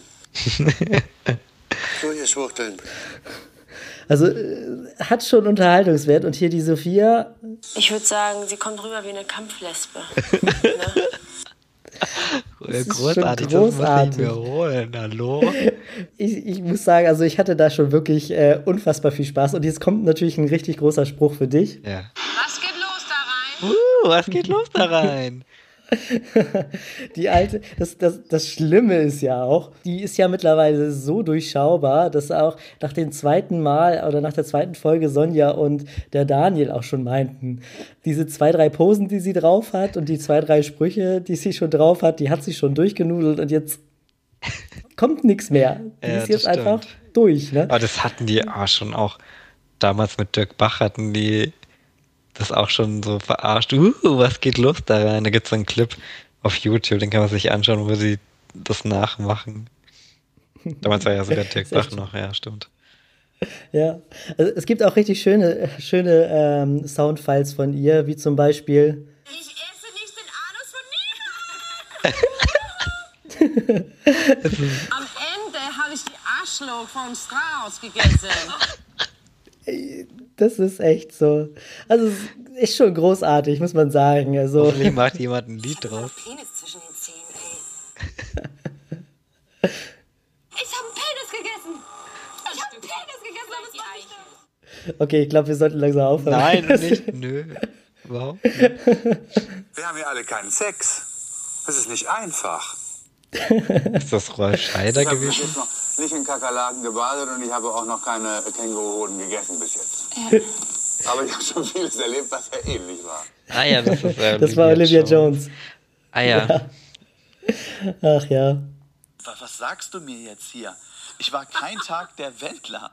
Fluje schwuchteln. Also hat schon Unterhaltungswert. Und hier die Sophia, Ich würde sagen, sie kommt rüber wie eine Kampflesbe. Ne? ist Großartig, schon das muss ich großartig. mir holen, hallo? Ich muss sagen, also ich hatte da schon wirklich unfassbar viel Spaß. Und jetzt kommt natürlich ein richtig großer Spruch für dich. Ja. Was geht los da rein? Was geht los da rein? Die alte, das Schlimme ist ja auch, die ist ja mittlerweile so durchschaubar, dass auch nach dem zweiten Mal oder nach der zweiten Folge Sonja und der Daniel auch schon meinten, diese zwei, drei Posen, die sie drauf hat und die zwei, drei Sprüche, die sie schon drauf hat, die hat sie schon durchgenudelt und jetzt kommt nichts mehr. Die Ja, ist das jetzt einfach stimmt. durch, ne? Aber das hatten die schon auch damals mit Dirk Bach hatten die das auch schon so verarscht. Was geht los da rein? Da gibt es so einen Clip auf YouTube, den kann man sich anschauen, wo sie das nachmachen. Damals war ja sogar Dirk Ist Bach echt, noch, ja, stimmt. ja. Also es gibt auch richtig schöne Soundfiles von ihr, wie zum Beispiel. Ich esse nicht den Anus von niemandem. Am Ende habe ich die Arschloch von Strauß gegessen. Das ist echt so. Also, es ist schon großartig, muss man sagen. Also, Hoffentlich macht jemand ein Lied draus. Penis zwischen den Zähnen, ey. Ich habe einen Penis gegessen. Ich habe einen Penis gegessen, aber es war nicht stimmt. okay, ich glaube, wir sollten langsam aufhören. Nein, nicht. Nö. Überhaupt nicht. Wir haben ja alle keinen Sex. Das ist nicht einfach. Ist das Rolf Scheider Ich habe bis gewesen? jetzt noch nicht in Kakerlaken gebadet und ich habe auch noch keine Känguruhoden gegessen bis jetzt. Aber ich habe schon vieles erlebt, was ja ähnlich war. Ah ja, das ist Das war Olivia Jones. Ah ja. Ach ja. Was sagst du mir jetzt hier? Ich war kein Tag der Wendler.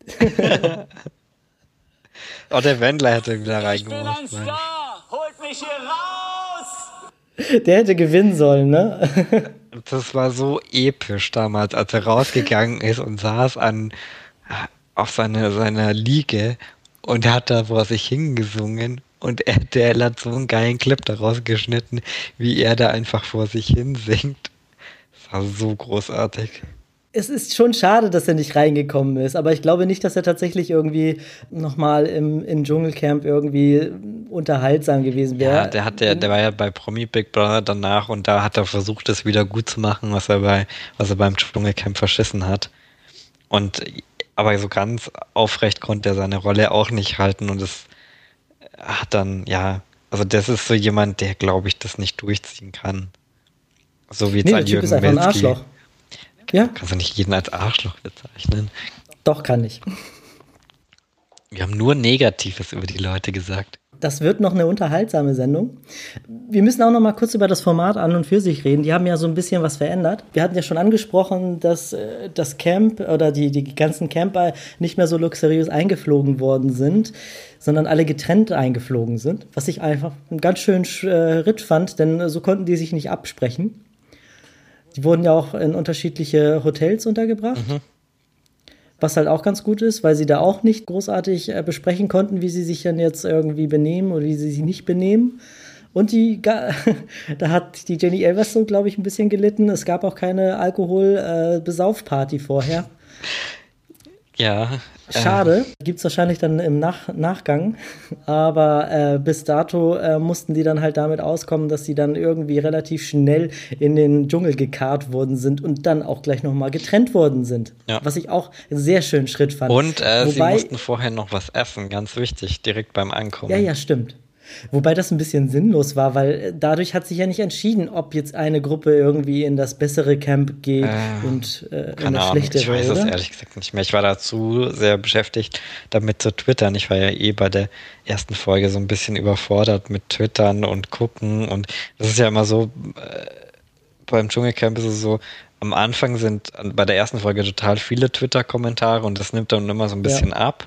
Oh, der Wendler hätte wieder Ich bin reingemacht. ein Mann. Star! Holt mich hier raus! Der hätte gewinnen sollen, ne? Das war so episch damals, als er rausgegangen ist und saß auf seiner Liege und hat da vor sich hingesungen und der hat so einen geilen Clip daraus geschnitten, wie er da einfach vor sich hin singt. Das war so großartig. Es ist schon schade, dass er nicht reingekommen ist, aber ich glaube nicht, dass er tatsächlich irgendwie nochmal im Dschungelcamp irgendwie unterhaltsam gewesen wäre. Ja, der war ja bei Promi Big Brother danach und da hat er versucht, das wieder gut zu machen, was er beim Dschungelcamp verschissen hat. Aber so ganz aufrecht konnte er seine Rolle auch nicht halten und es hat dann, ja, also das ist so jemand, der, glaube ich, das nicht durchziehen kann. So wie jetzt der Typ ist einfach ein Arschloch. Ja. Kannst du nicht jeden als Arschloch bezeichnen? Doch, kann ich. Wir haben nur Negatives über die Leute gesagt. Das wird noch eine unterhaltsame Sendung. Wir müssen auch noch mal kurz über das Format an und für sich reden. Die haben ja so ein bisschen was verändert. Wir hatten ja schon angesprochen, dass das Camp oder die ganzen Camper nicht mehr so luxuriös eingeflogen worden sind, sondern alle getrennt eingeflogen sind. Was ich einfach einen ganz schönen Schritt fand, denn so konnten die sich nicht absprechen. Die wurden ja auch in unterschiedliche Hotels untergebracht. Mhm. Was halt auch ganz gut ist, weil sie da auch nicht großartig besprechen konnten, wie sie sich dann jetzt irgendwie benehmen oder wie sie sich nicht benehmen. Und da hat die Jenny Elvers so, glaube ich, ein bisschen gelitten. Es gab auch keine Alkohol-Besaufparty vorher. Ja. Schade, gibt es wahrscheinlich dann im Nachgang, aber bis dato mussten die dann halt damit auskommen, dass sie dann irgendwie relativ schnell in den Dschungel gekarrt worden sind und dann auch gleich nochmal getrennt worden sind. Ja. Was ich auch einen sehr schönen Schritt fand. Und sie mussten vorher noch was essen, ganz wichtig, direkt beim Ankommen. Ja, stimmt. Wobei das ein bisschen sinnlos war, weil dadurch hat sich ja nicht entschieden, ob jetzt eine Gruppe irgendwie in das bessere Camp geht und in das schlechtere, ich weiß es ehrlich gesagt nicht mehr. Ich war dazu sehr beschäftigt, damit zu twittern. Ich war ja bei der ersten Folge so ein bisschen überfordert mit Twittern und Gucken. Und das ist ja immer so, beim Dschungelcamp ist es so, am Anfang sind bei der ersten Folge total viele Twitter-Kommentare und das nimmt dann immer so ein bisschen ab.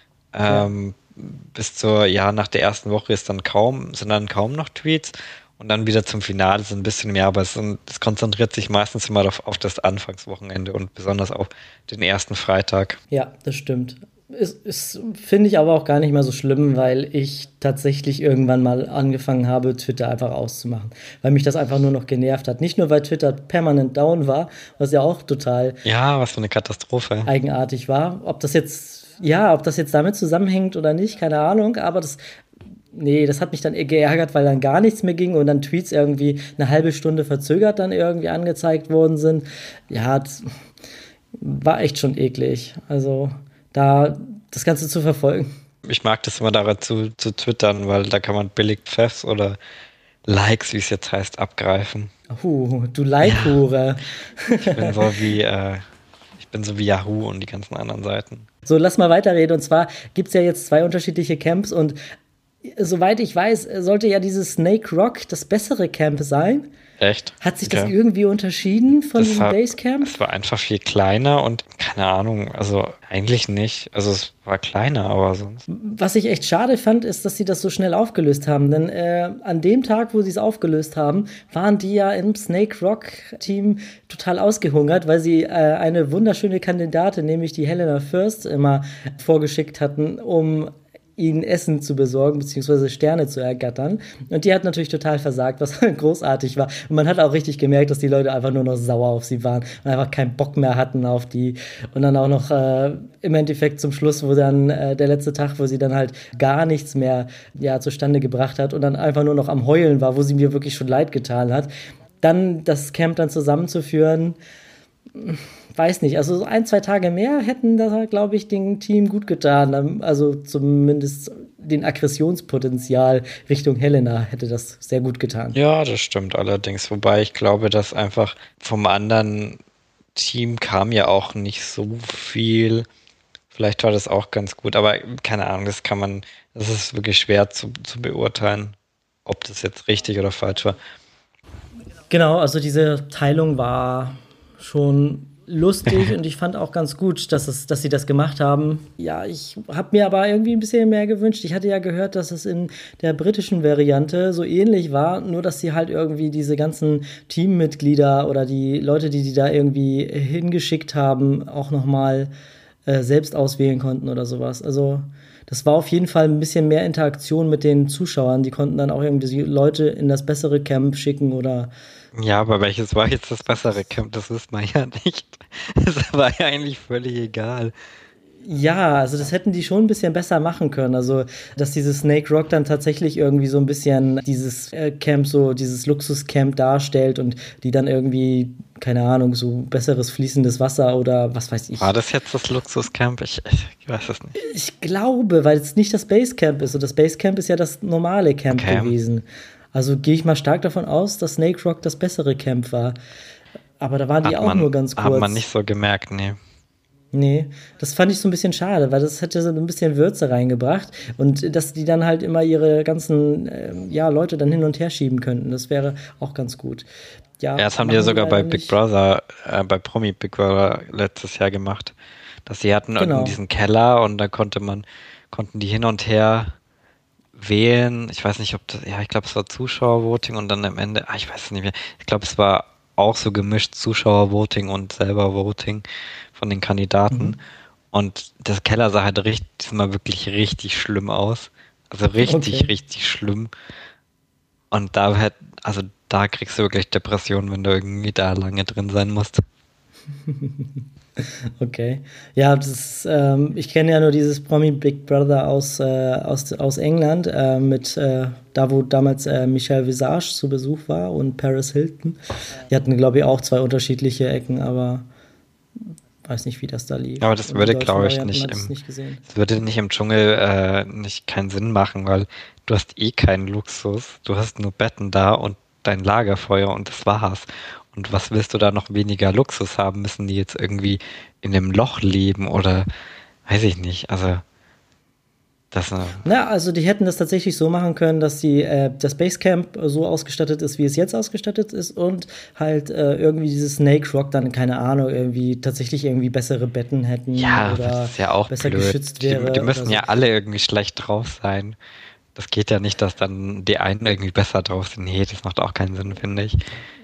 Bis nach der ersten Woche sind dann kaum noch Tweets und dann wieder zum Finale sind ein bisschen mehr, aber es konzentriert sich meistens immer auf das Anfangswochenende und besonders auf den ersten Freitag. Ja, das stimmt. Ist finde ich aber auch gar nicht mehr so schlimm, weil ich tatsächlich irgendwann mal angefangen habe, Twitter einfach auszumachen, weil mich das einfach nur noch genervt hat. Nicht nur, weil Twitter permanent down war, was ja auch total was für eine Katastrophe eigenartig war. Ob das jetzt damit zusammenhängt oder nicht, keine Ahnung, aber das hat mich dann geärgert, weil dann gar nichts mehr ging und dann Tweets irgendwie eine halbe Stunde verzögert dann irgendwie angezeigt worden sind. Ja, das war echt schon eklig. Also da das Ganze zu verfolgen. Ich mag das immer dazu zu twittern, weil da kann man billig Pfeffs oder Likes, wie es jetzt heißt, abgreifen. Du Like-Hure. Ja. Ich bin so wie Yahoo und die ganzen anderen Seiten. So, lass mal weiterreden. Und zwar gibt es ja jetzt 2 unterschiedliche Camps und soweit ich weiß, sollte ja dieses Snake Rock das bessere Camp sein. Echt? Hat sich das irgendwie unterschieden von diesem Basecamp? Es war einfach viel kleiner und keine Ahnung, also eigentlich nicht. Also es war kleiner, aber sonst. Was ich echt schade fand, ist, dass sie das so schnell aufgelöst haben. Denn an dem Tag, wo sie es aufgelöst haben, waren die ja im Snake Rock Team total ausgehungert, weil sie eine wunderschöne Kandidatin, nämlich die Helena Fürst, immer vorgeschickt hatten, um ihnen Essen zu besorgen, beziehungsweise Sterne zu ergattern. Und die hat natürlich total versagt, was großartig war. Und man hat auch richtig gemerkt, dass die Leute einfach nur noch sauer auf sie waren und einfach keinen Bock mehr hatten auf die. Und dann auch noch im Endeffekt zum Schluss, wo dann der letzte Tag, wo sie dann halt gar nichts mehr zustande gebracht hat und dann einfach nur noch am Heulen war, wo sie mir wirklich schon leid getan hat. Dann das Camp dann zusammenzuführen, weiß nicht, also 1-2 Tage mehr hätten da, glaube ich, dem Team gut getan. Also zumindest den Aggressionspotenzial Richtung Helena hätte das sehr gut getan. Ja, das stimmt allerdings. Wobei ich glaube, dass einfach vom anderen Team kam ja auch nicht so viel. Vielleicht war das auch ganz gut, aber keine Ahnung, das ist wirklich schwer zu beurteilen, ob das jetzt richtig oder falsch war. Genau, also diese Teilung war schon lustig und ich fand auch ganz gut, dass sie das gemacht haben. Ja, ich habe mir aber irgendwie ein bisschen mehr gewünscht. Ich hatte ja gehört, dass es in der britischen Variante so ähnlich war, nur dass sie halt irgendwie diese ganzen Teammitglieder oder die Leute, die da irgendwie hingeschickt haben, auch nochmal selbst auswählen konnten oder sowas. Also das war auf jeden Fall ein bisschen mehr Interaktion mit den Zuschauern. Die konnten dann auch irgendwie die Leute in das bessere Camp schicken oder Ja, aber welches war jetzt das bessere Camp? Das wissen wir ja nicht. Das war ja eigentlich völlig egal. Ja, also das hätten die schon ein bisschen besser machen können. Also, dass dieses Snake Rock dann tatsächlich irgendwie so ein bisschen dieses Camp, so dieses Luxuscamp darstellt und die dann irgendwie, keine Ahnung, so besseres fließendes Wasser oder was weiß ich. War das jetzt das Luxuscamp? Ich weiß es nicht. Ich glaube, weil es nicht das Basecamp ist. Und das Basecamp ist ja das normale Camp gewesen. Also gehe ich mal stark davon aus, dass Snake Rock das bessere Camp war. Aber da waren die auch nur ganz kurz. Hat man nicht so gemerkt, nee. Nee, das fand ich so ein bisschen schade, weil das hätte so ein bisschen Würze reingebracht und dass die dann halt immer ihre ganzen Leute dann hin und her schieben könnten. Das wäre auch ganz gut. Ja, das haben die ja sogar bei Big Brother, bei Promi Big Brother letztes Jahr gemacht. Dass sie hatten diesen Keller und da konnten die hin und her wählen. Ich weiß nicht, ich glaube, es war Zuschauervoting und dann am Ende, ich weiß es nicht mehr. Ich glaube, es war auch so gemischt Zuschauervoting und selber Voting von den Kandidaten. Und das Keller sah halt diesmal wirklich richtig schlimm aus. Also richtig schlimm. Und da kriegst du wirklich Depressionen, wenn du irgendwie da lange drin sein musst. Okay. Ja, ich kenne ja nur dieses Promi Big Brother aus England, da wo damals Michelle Visage zu Besuch war und Paris Hilton. Die hatten, glaube ich, auch 2 unterschiedliche Ecken, aber weiß nicht, wie das da lief. Aber das würde, glaube ich, das würde nicht im Dschungel keinen Sinn machen, weil du hast keinen Luxus. Du hast nur Betten da und dein Lagerfeuer und das war's. Und was willst du da noch weniger Luxus haben? Müssen die jetzt irgendwie in einem Loch leben oder weiß ich nicht. Also also die hätten das tatsächlich so machen können, dass das Basecamp so ausgestattet ist, wie es jetzt ausgestattet ist und halt irgendwie dieses Snake Rock dann, keine Ahnung, irgendwie tatsächlich irgendwie bessere Betten hätten oder das ist ja auch besser blöd. Geschützt wäre. Die müssen ja alle irgendwie schlecht drauf sein. Das geht ja nicht, dass dann die einen irgendwie besser drauf sind. Nee, das macht auch keinen Sinn, finde ich.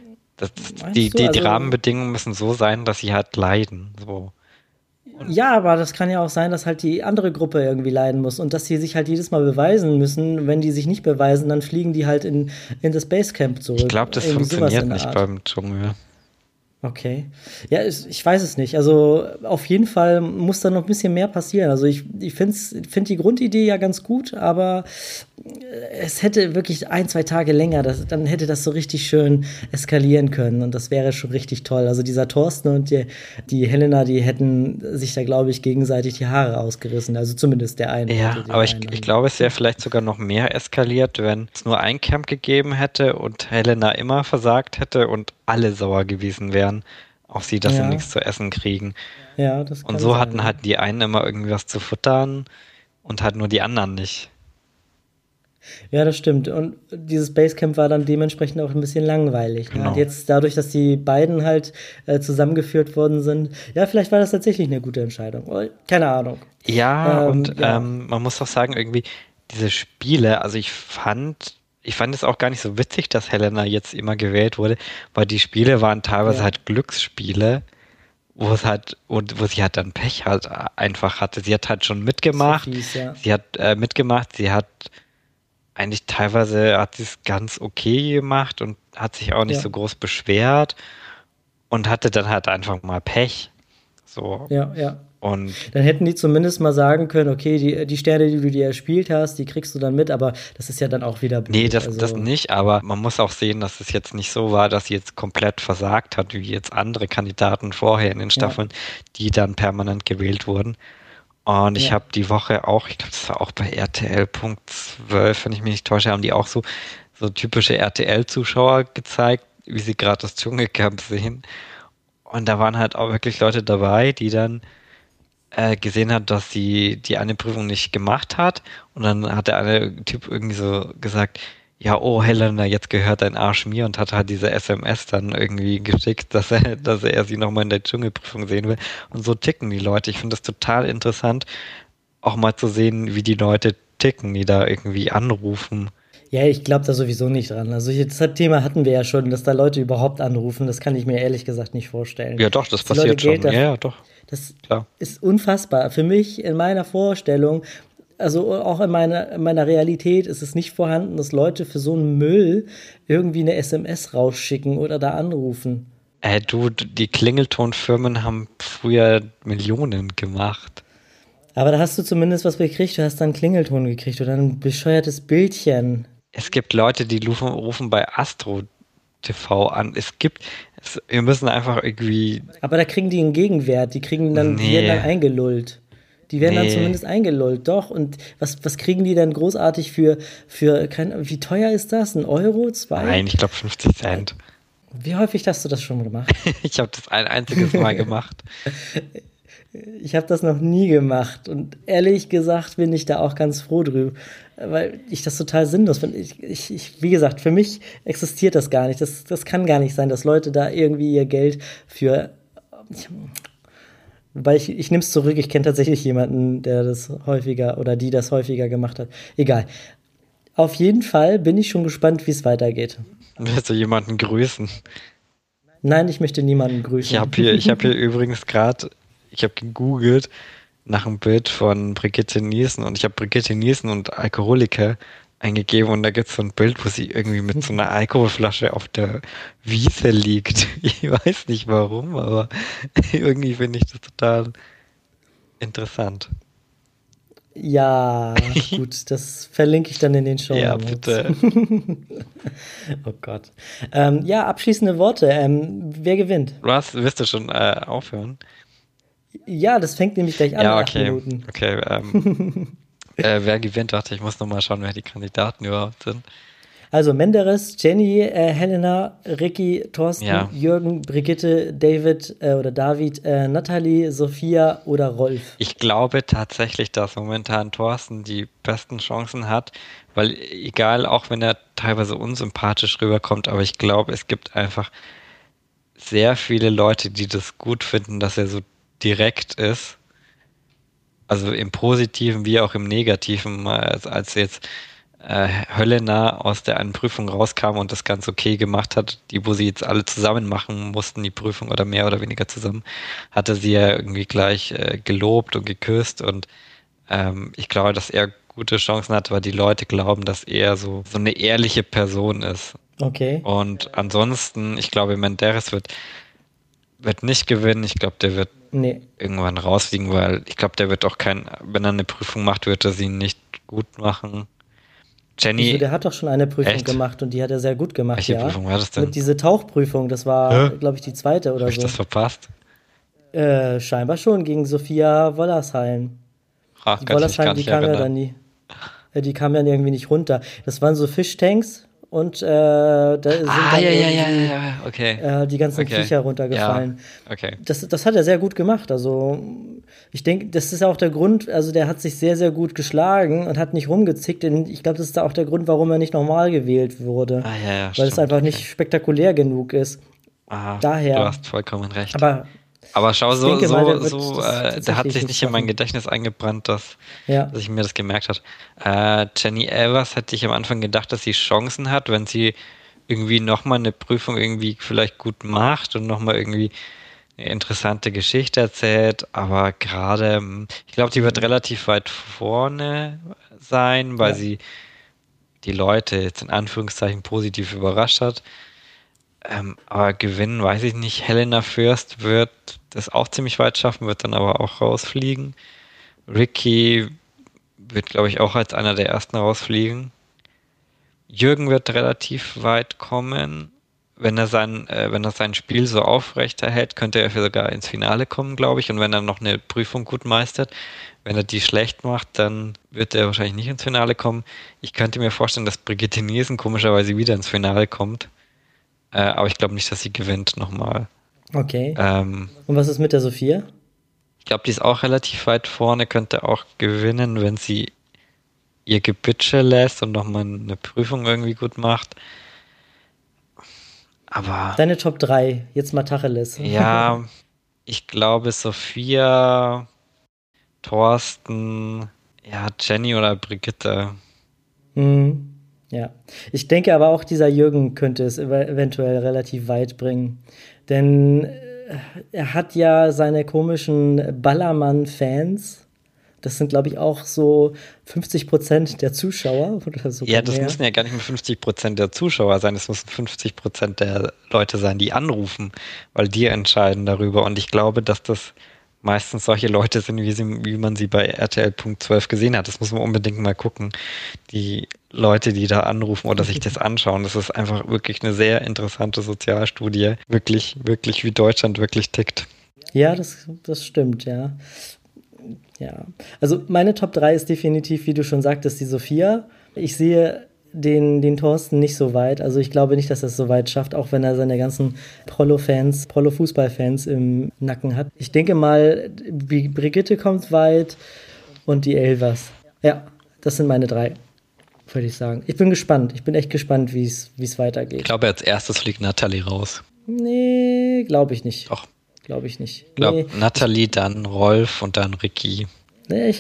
Die Rahmenbedingungen müssen so sein, dass sie halt leiden. So. Ja, aber das kann ja auch sein, dass halt die andere Gruppe irgendwie leiden muss und dass sie sich halt jedes Mal beweisen müssen. Wenn die sich nicht beweisen, dann fliegen die halt in das Basecamp zurück. Ich glaube, das funktioniert nicht beim Dschungel. Okay. Ja, ich weiß es nicht. Also auf jeden Fall muss da noch ein bisschen mehr passieren. Also ich finde die Grundidee ja ganz gut, aber es hätte wirklich 1-2 Tage länger, dann hätte das so richtig schön eskalieren können und das wäre schon richtig toll. Also dieser Thorsten und die Helena, die hätten sich da, glaube ich, gegenseitig die Haare ausgerissen. Also zumindest der eine. Ja, aber ich glaube, es wäre vielleicht sogar noch mehr eskaliert, wenn es nur ein Camp gegeben hätte und Helena immer versagt hätte und alle sauer gewesen wären auf sie, dass sie nichts zu essen kriegen. Ja, das kann und so sein, hatten halt die einen immer irgendwie was zu futtern und halt nur die anderen nicht. Ja, das stimmt. Und dieses Basecamp war dann dementsprechend auch ein bisschen langweilig. Genau. Ja. Und jetzt dadurch, dass die beiden halt zusammengeführt worden sind, ja, vielleicht war das tatsächlich eine gute Entscheidung. Keine Ahnung. Ja, man muss doch sagen, irgendwie diese Spiele, also ich fand es auch gar nicht so witzig, dass Helena jetzt immer gewählt wurde, weil die Spiele waren teilweise halt Glücksspiele, wo sie halt dann Pech halt einfach hatte. Sie hat halt schon mitgemacht. So fies, ja. Sie hat mitgemacht, sie hat eigentlich teilweise hat sie es ganz okay gemacht und hat sich auch nicht so groß beschwert und hatte dann halt einfach mal Pech. So. Ja. Und dann hätten die zumindest mal sagen können, okay, die Sterne, die du dir erspielt hast, die kriegst du dann mit, aber das ist ja dann auch wieder blöd. Nee, das nicht, aber man muss auch sehen, dass es jetzt nicht so war, dass sie jetzt komplett versagt hat, wie jetzt andere Kandidaten vorher in den Staffeln, die dann permanent gewählt wurden. Und ich habe die Woche auch, ich glaube, das war auch bei RTL.12, wenn ich mich nicht täusche, haben die auch so typische RTL-Zuschauer gezeigt, wie sie gerade das Dschungelcamp sehen. Und da waren halt auch wirklich Leute dabei, die dann gesehen hat, dass sie die eine Prüfung nicht gemacht hat. Und dann hat der eine Typ irgendwie so gesagt, ja, oh Helena, jetzt gehört dein Arsch mir und hat halt diese SMS dann irgendwie geschickt, dass er sie nochmal in der Dschungelprüfung sehen will. Und so ticken die Leute. Ich finde das total interessant, auch mal zu sehen, wie die Leute ticken, die da irgendwie anrufen. Ja, ich glaube da sowieso nicht dran. Also das Thema hatten wir ja schon, dass da Leute überhaupt anrufen. Das kann ich mir ehrlich gesagt nicht vorstellen. Ja doch, das passiert schon. Ja, doch. Das ist unfassbar. Für mich in meiner Vorstellung, also auch in meiner Realität ist es nicht vorhanden, dass Leute für so einen Müll irgendwie eine SMS rausschicken oder da anrufen. Die Klingeltonfirmen haben früher Millionen gemacht. Aber da hast du zumindest was gekriegt, du hast dann einen Klingelton gekriegt oder ein bescheuertes Bildchen. Es gibt Leute, die rufen bei Astro TV an. Wir müssen einfach irgendwie. Aber da kriegen die einen Gegenwert, die werden dann eingelullt. Die werden dann zumindest eingelullt, doch. Und was kriegen die dann großartig für wie teuer ist das? 1 Euro, 2? Nein, ich glaube 50 Cent. Wie häufig hast du das schon gemacht? Ich habe das ein einziges Mal gemacht. Ich habe das noch nie gemacht und ehrlich gesagt bin ich da auch ganz froh drüber, weil ich das total sinnlos finde. Wie gesagt, für mich existiert das gar nicht. Das kann gar nicht sein, dass Leute da irgendwie ihr Geld für. Wobei ich nehme es zurück, ich kenne tatsächlich jemanden, der das häufiger oder die das häufiger gemacht hat. Egal. Auf jeden Fall bin ich schon gespannt, wie es weitergeht. Willst du jemanden grüßen? Nein, ich möchte niemanden grüßen. Ich hab hier übrigens gerade. Ich habe gegoogelt nach einem Bild von Brigitte Nielsen und ich habe Brigitte Nielsen und Alkoholiker eingegeben und da gibt es so ein Bild, wo sie irgendwie mit so einer Alkoholflasche auf der Wiese liegt. Ich weiß nicht warum, aber irgendwie finde ich das total interessant. Ja, gut, das verlinke ich dann in den Shownotes. Ja, bitte. Oh Gott. Ja, abschließende Worte. Wer gewinnt? Willst du schon aufhören? Ja, das fängt nämlich gleich an. Ja, in 8 Minuten. Okay. Wer gewinnt? Warte, ich muss nochmal schauen, wer die Kandidaten überhaupt sind. Also Menderes, Jenny, Helena, Ricky, Thorsten, Jürgen, Brigitte, David oder David, Nathalie, Sophia oder Rolf. Ich glaube tatsächlich, dass momentan Thorsten die besten Chancen hat, weil egal, auch wenn er teilweise unsympathisch rüberkommt, aber ich glaube, es gibt einfach sehr viele Leute, die das gut finden, dass er so direkt ist, also im Positiven wie auch im Negativen, als jetzt Helena aus der einen Prüfung rauskam und das ganz okay gemacht hat, wo sie jetzt alle zusammen machen mussten, die Prüfung oder mehr oder weniger zusammen, hatte sie ja irgendwie gleich gelobt und geküsst und ich glaube, dass er gute Chancen hat, weil die Leute glauben, dass er so eine ehrliche Person ist. Okay. Und ansonsten, ich glaube, Menderes wird nicht gewinnen. Ich glaube, der wird irgendwann rausfliegen, weil ich glaube, der wird auch wenn er eine Prüfung macht, wird er sie nicht gut machen. Jenny. Der hat doch schon eine Prüfung gemacht und die hat er sehr gut gemacht. Welche Prüfung war das denn? Mit diese Tauchprüfung, das war, glaube ich, die zweite oder so. Habe ich das verpasst? Scheinbar schon, gegen Sophia Wollersheim. Die Wollersheim, die kam ja dann nie. Die kam dann irgendwie nicht runter. Das waren so Fischtanks. Und da sind okay. Die ganzen Viecher runtergefallen. Ja, okay. Das hat er sehr gut gemacht. Also ich denke, das ist auch der Grund, also der hat sich sehr, sehr gut geschlagen und hat nicht rumgezickt. Denn ich glaube, das ist da auch der Grund, warum er nicht normal gewählt wurde. Weil es einfach nicht spektakulär genug ist. Daher. Du hast vollkommen recht. Aber schau, der hat sich nicht in mein Gedächtnis eingebrannt, dass ich mir das gemerkt habe. Jenny Elvers hätte ich am Anfang gedacht, dass sie Chancen hat, wenn sie irgendwie nochmal eine Prüfung irgendwie vielleicht gut macht und nochmal irgendwie eine interessante Geschichte erzählt. Aber gerade, ich glaube, die wird relativ weit vorne sein, weil sie die Leute jetzt in Anführungszeichen positiv überrascht hat. Aber gewinnen, weiß ich nicht. Helena Fürst wird das auch ziemlich weit schaffen, wird dann aber auch rausfliegen. Ricky wird, glaube ich, auch als einer der ersten rausfliegen. Jürgen wird relativ weit kommen. Wenn er sein Spiel so aufrechterhält, könnte er sogar ins Finale kommen, glaube ich. Und wenn er noch eine Prüfung gut meistert, wenn er die schlecht macht, dann wird er wahrscheinlich nicht ins Finale kommen. Ich könnte mir vorstellen, dass Brigitte Nielsen komischerweise wieder ins Finale kommt. Aber ich glaube nicht, dass sie gewinnt nochmal. Okay. Und was ist mit der Sophia? Ich glaube, die ist auch relativ weit vorne, könnte auch gewinnen, wenn sie ihr Gebitsche lässt und nochmal eine Prüfung irgendwie gut macht. Aber deine Top 3, jetzt mal Tacheles. Ja, ich glaube Sophia, Thorsten, Jenny oder Brigitte. Ja, ich denke aber auch, dieser Jürgen könnte es eventuell relativ weit bringen. Denn er hat ja seine komischen Ballermann-Fans, Das sind, glaube ich, auch so 50% der Zuschauer oder sogar Ja, das mehr. müssen ja gar nicht mehr 50% der Zuschauer sein, das müssen 50% der Leute sein, die anrufen, weil die entscheiden darüber. Und ich glaube, dass das meistens solche Leute sind, wie man sie bei RTL.12 gesehen hat. Das muss man unbedingt mal gucken. Die Leute, die da anrufen oder sich das anschauen, das ist einfach wirklich eine sehr interessante Sozialstudie. Wirklich, wirklich, wie Deutschland wirklich tickt. Ja, das stimmt, ja. Ja, also meine Top 3 ist definitiv, wie du schon sagtest, die Sophia. Ich sehe den Thorsten nicht so weit. Also ich glaube nicht, dass er es so weit schafft, auch wenn er seine ganzen Prollo-Fußball-Fans im Nacken hat. Ich denke mal, die Brigitte kommt weit und die Elvers. Ja, das sind meine 3, würde ich sagen. Ich bin gespannt. Ich bin echt gespannt, wie es weitergeht. Ich glaube, als erstes fliegt Natalie raus. Nee, glaube ich nicht. Doch. Glaube ich nicht. Ich glaube, Natalie, dann Rolf und dann Ricky. Nee,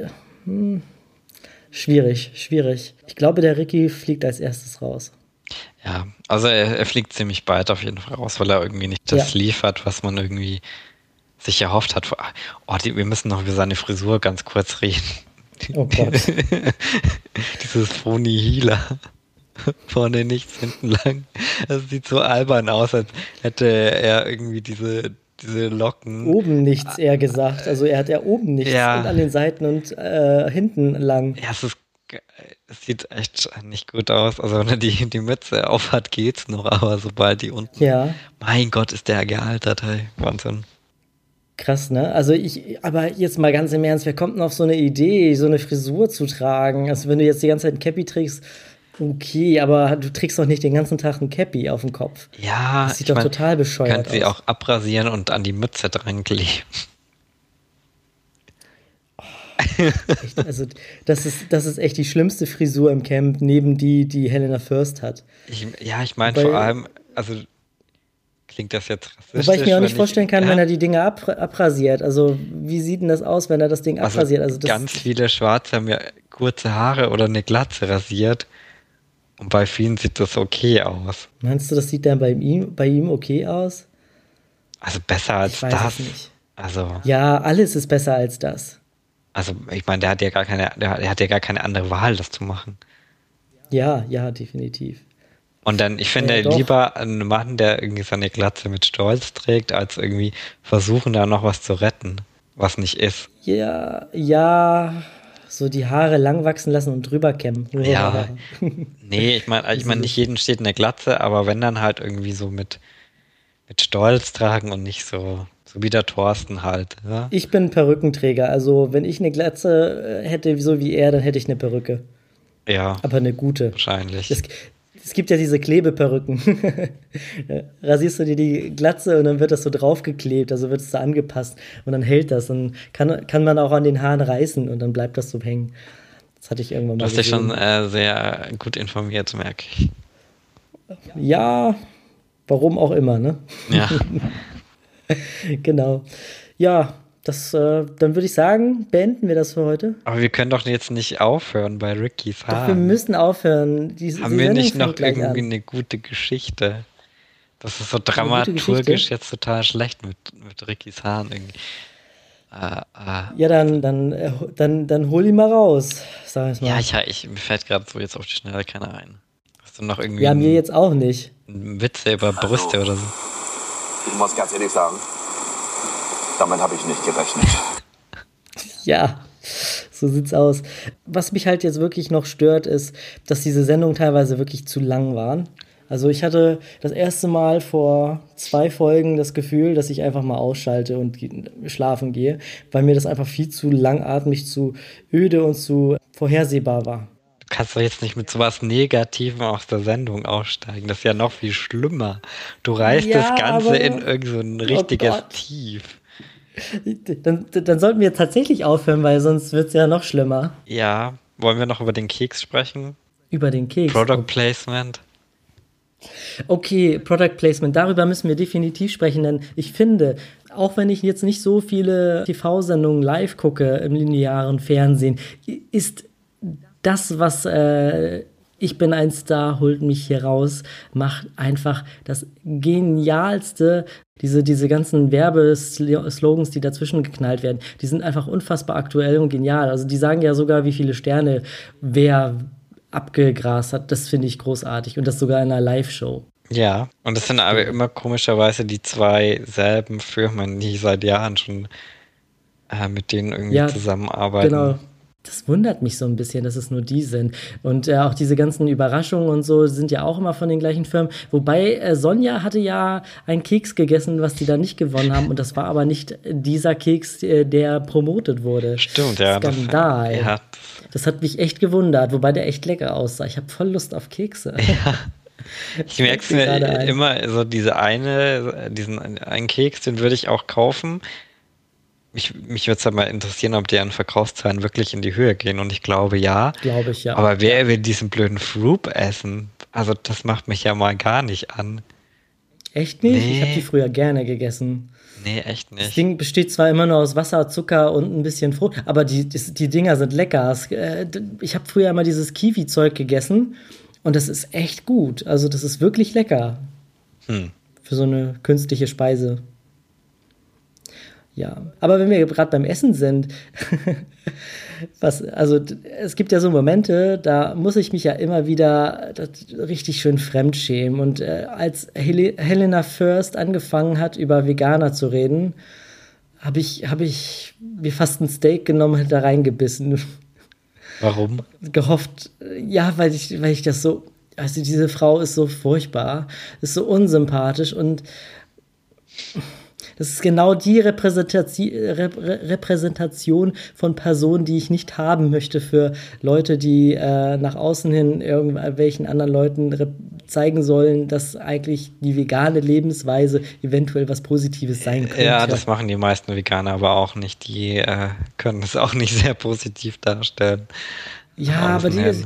schwierig. Ich glaube, der Ricky fliegt als erstes raus. Ja, also er fliegt ziemlich bald auf jeden Fall raus, weil er irgendwie nicht das liefert, was man irgendwie sich erhofft hat. Wir müssen noch über seine Frisur ganz kurz reden. Oh Gott. Dieses Phony Healer. Vorne nichts, hinten lang. Das sieht so albern aus, als hätte er irgendwie diese Locken. Oben nichts, eher gesagt. Also er hat ja oben nichts und an den Seiten und hinten lang. Ja, es sieht echt nicht gut aus. Also wenn er die Mütze aufhat, geht's noch, aber sobald die unten. Ja. Mein Gott, ist der gealtert, hey. Wahnsinn. Krass, ne? Also aber jetzt mal ganz im Ernst, wer kommt denn auf so eine Idee, so eine Frisur zu tragen? Also wenn du jetzt die ganze Zeit ein Cappy trägst, okay, aber du trägst doch nicht den ganzen Tag ein Cappy auf dem Kopf. Ja, das sieht doch total bescheuert aus. Könnt sie auch abrasieren und an die Mütze dran kleben. Echt, also das ist echt die schlimmste Frisur im Camp, neben die Helena Fürst hat. Ich meine vor allem, also klingt das jetzt rassistisch. Wobei ich mir auch nicht vorstellen kann, wenn er die Dinge abrasiert. Also wie sieht denn das aus, wenn er das Ding abrasiert? Also ganz viele Schwarze haben ja kurze Haare oder eine Glatze rasiert. Und bei vielen sieht das okay aus. Meinst du, das sieht dann bei ihm okay aus? Also besser als das? Ich weiß es nicht. Also, ja, alles ist besser als das. Also ich meine, der hat ja gar keine andere Wahl, das zu machen. Ja, definitiv. Und dann, ich finde lieber einen Mann, der irgendwie seine Glatze mit Stolz trägt, als irgendwie versuchen, da noch was zu retten, was nicht ist. Ja, so die Haare lang wachsen lassen und drüber kämmen. Ja, nee, ich meine, nicht jedem steht eine Glatze, aber wenn dann halt irgendwie so mit Stolz tragen und nicht so wie der Thorsten halt. Ja? Ich bin Perückenträger, also wenn ich eine Glatze hätte, so wie er, dann hätte ich eine Perücke. Ja. Aber eine gute. Wahrscheinlich. Es gibt ja diese Klebeperücken. Rasierst du dir die Glatze und dann wird das so draufgeklebt, also wird es so angepasst und dann hält das. Dann kann man auch an den Haaren reißen und dann bleibt das so hängen. Das hatte ich irgendwann mal gesehen. Du hast dich schon sehr gut informiert, merke ich. Ja, warum auch immer, ne? Ja. Genau. Ja, dann würde ich sagen, beenden wir das für heute. Aber wir können doch jetzt nicht aufhören bei Rickys Haaren. Doch, wir müssen aufhören. Haben wir nicht noch irgendwie eine gute Geschichte? Das ist so dramaturgisch jetzt total schlecht mit Rickys Haaren irgendwie. Ja, dann hol ihn mal raus, sag ich mal. Ja, mir fällt gerade so jetzt auf die Schnelle keiner ein. Hast du noch irgendwie ja, mir jetzt auch nicht. Witze über Brüste oder so? Ich muss ganz ehrlich sagen, damit habe ich nicht gerechnet. Ja, so sieht's aus. Was mich halt jetzt wirklich noch stört, ist, dass diese Sendungen teilweise wirklich zu lang waren. Also ich hatte das erste Mal vor 2 Folgen das Gefühl, dass ich einfach mal ausschalte und schlafen gehe, weil mir das einfach viel zu langatmig, zu öde und zu vorhersehbar war. Du kannst doch jetzt nicht mit sowas Negativem aus der Sendung aussteigen. Das ist ja noch viel schlimmer. Du reißt das Ganze in irgend so ein richtiges Tief. Dann sollten wir tatsächlich aufhören, weil sonst wird es ja noch schlimmer. Ja, wollen wir noch über den Keks sprechen? Über den Keks? Product Placement. Okay, Product Placement, darüber müssen wir definitiv sprechen, denn ich finde, auch wenn ich jetzt nicht so viele TV-Sendungen live gucke im linearen Fernsehen, ist das, was Ich bin ein Star, holt mich hier raus, macht einfach das Genialste. Diese ganzen Werbeslogans, die dazwischen geknallt werden, die sind einfach unfassbar aktuell und genial. Also die sagen ja sogar, wie viele Sterne wer abgegrast hat. Das finde ich großartig. Und das sogar in einer Live-Show. Ja, und das sind aber immer komischerweise die zwei selben Firmen, die seit Jahren schon mit denen irgendwie zusammenarbeiten. Genau. Das wundert mich so ein bisschen, dass es nur die sind. Und auch diese ganzen Überraschungen und so sind ja auch immer von den gleichen Firmen. Wobei Sonja hatte ja einen Keks gegessen, was die da nicht gewonnen haben. Und das war aber nicht dieser Keks, der promotet wurde. Stimmt, ja. Skandal. Das hat mich echt gewundert, wobei der echt lecker aussah. Ich habe voll Lust auf Kekse. Ja. Ich merke es mir immer, so diesen einen Keks, den würde ich auch kaufen. Mich würde es halt mal interessieren, ob deren Verkaufszahlen wirklich in die Höhe gehen. Und ich glaube, ja. Glaube ich, ja. Aber wer will diesen blöden Froop essen? Also das macht mich ja mal gar nicht an. Echt nicht? Nee. Ich habe die früher gerne gegessen. Nee, echt nicht. Das Ding besteht zwar immer nur aus Wasser, Zucker und ein bisschen Frucht, aber die Dinger sind lecker. Ich habe früher immer dieses Kiwi-Zeug gegessen und das ist echt gut. Also das ist wirklich lecker. Für so eine künstliche Speise. Ja, aber wenn wir gerade beim Essen sind, es gibt ja so Momente, da muss ich mich ja immer wieder richtig schön fremdschämen. Und als Helena First angefangen hat, über Veganer zu reden, habe ich mir fast ein Steak genommen und da reingebissen. Warum? Gehofft, ja, weil ich das so, also diese Frau ist so furchtbar, ist so unsympathisch und das ist genau die Repräsentation von Personen, die ich nicht haben möchte für Leute, die nach außen hin irgendwelchen anderen Leuten zeigen sollen, dass eigentlich die vegane Lebensweise eventuell was Positives sein könnte. Ja, das machen die meisten Veganer aber auch nicht. Die können es auch nicht sehr positiv darstellen. Ja, aber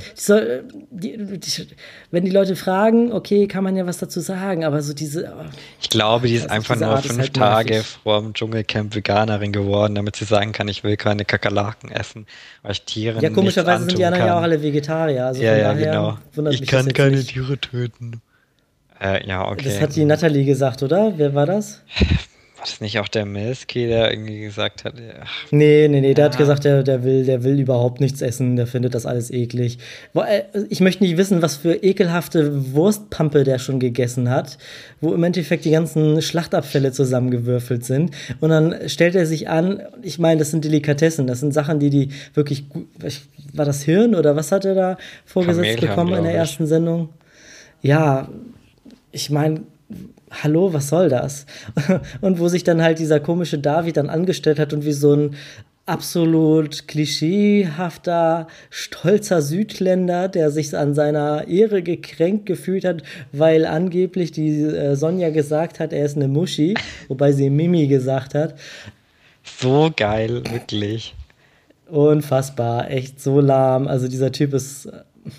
wenn die Leute fragen, okay, kann man ja was dazu sagen, aber so diese... Ich glaube, die ist einfach nur 5 Tage vor dem Dschungelcamp Veganerin geworden, damit sie sagen kann, ich will keine Kakerlaken essen, weil ich Tieren ja, komischerweise sind die anderen ja auch alle Vegetarier. Also ja, genau. Ich kann keine Tiere töten. Ja, okay. Das hat die Natalie gesagt, oder? Wer war das? War das nicht auch der Melski, der irgendwie gesagt hat? Nee, der hat gesagt, der will überhaupt nichts essen, der findet das alles eklig. Ich möchte nicht wissen, was für ekelhafte Wurstpampe der schon gegessen hat, wo im Endeffekt die ganzen Schlachtabfälle zusammengewürfelt sind. Und dann stellt er sich an, ich meine, das sind Delikatessen, das sind Sachen, die wirklich gut, war das Hirn oder was hat er da vorgesetzt bekommen in der ersten Sendung? Ja, ich meine, hallo, was soll das? Und wo sich dann halt dieser komische David dann angestellt hat und wie so ein absolut klischeehafter, stolzer Südländer, der sich an seiner Ehre gekränkt gefühlt hat, weil angeblich die Sonja gesagt hat, er ist eine Muschi, wobei sie Mimi gesagt hat. So geil, wirklich. Unfassbar, echt so lahm. Also dieser Typ ist...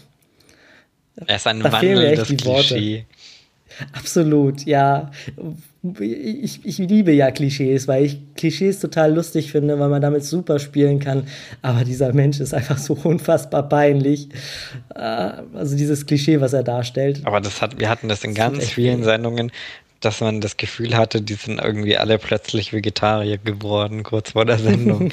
Er ist ein wandelndes Klischee. Absolut, ja. Ich liebe ja Klischees, weil ich Klischees total lustig finde, weil man damit super spielen kann. Aber dieser Mensch ist einfach so unfassbar peinlich. Also dieses Klischee, was er darstellt. Aber wir hatten das in ganz vielen Sendungen, dass man das Gefühl hatte, die sind irgendwie alle plötzlich Vegetarier geworden, kurz vor der Sendung.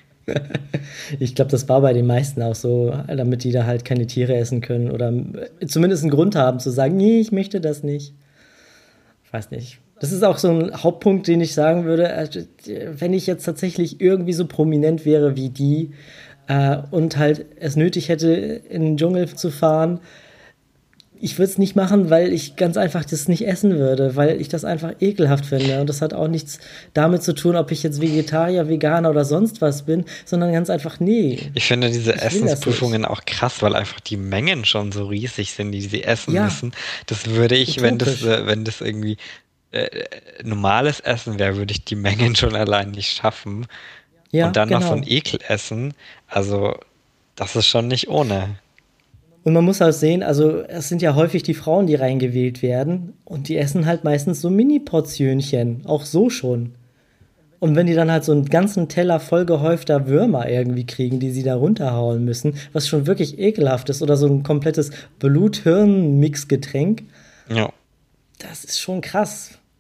Ich glaube, das war bei den meisten auch so, damit die da halt keine Tiere essen können oder zumindest einen Grund haben zu sagen, nee, ich möchte das nicht. Ich weiß nicht. Das ist auch so ein Hauptpunkt, den ich sagen würde, wenn ich jetzt tatsächlich irgendwie so prominent wäre wie die und halt es nötig hätte, in den Dschungel zu fahren, ich würde es nicht machen, weil ich ganz einfach das nicht essen würde, weil ich das einfach ekelhaft finde. Und das hat auch nichts damit zu tun, ob ich jetzt Vegetarier, Veganer oder sonst was bin, sondern ganz einfach, nee. Ich finde diese Essensprüfungen auch krass, weil einfach die Mengen schon so riesig sind, die sie essen müssen. Das würde ich, wenn das irgendwie normales Essen wäre, würde ich die Mengen schon allein nicht schaffen. Ja, und dann noch so ein Ekelessen. Also, das ist schon nicht ohne. Und man muss halt sehen, also es sind ja häufig die Frauen, die reingewählt werden und die essen halt meistens so Mini-Portionchen, auch so schon. Und wenn die dann halt so einen ganzen Teller voll gehäufter Würmer irgendwie kriegen, die sie da runterhauen müssen, was schon wirklich ekelhaft ist, oder so ein komplettes Blut-Hirn-Mix-Getränk, ja. Das ist schon krass.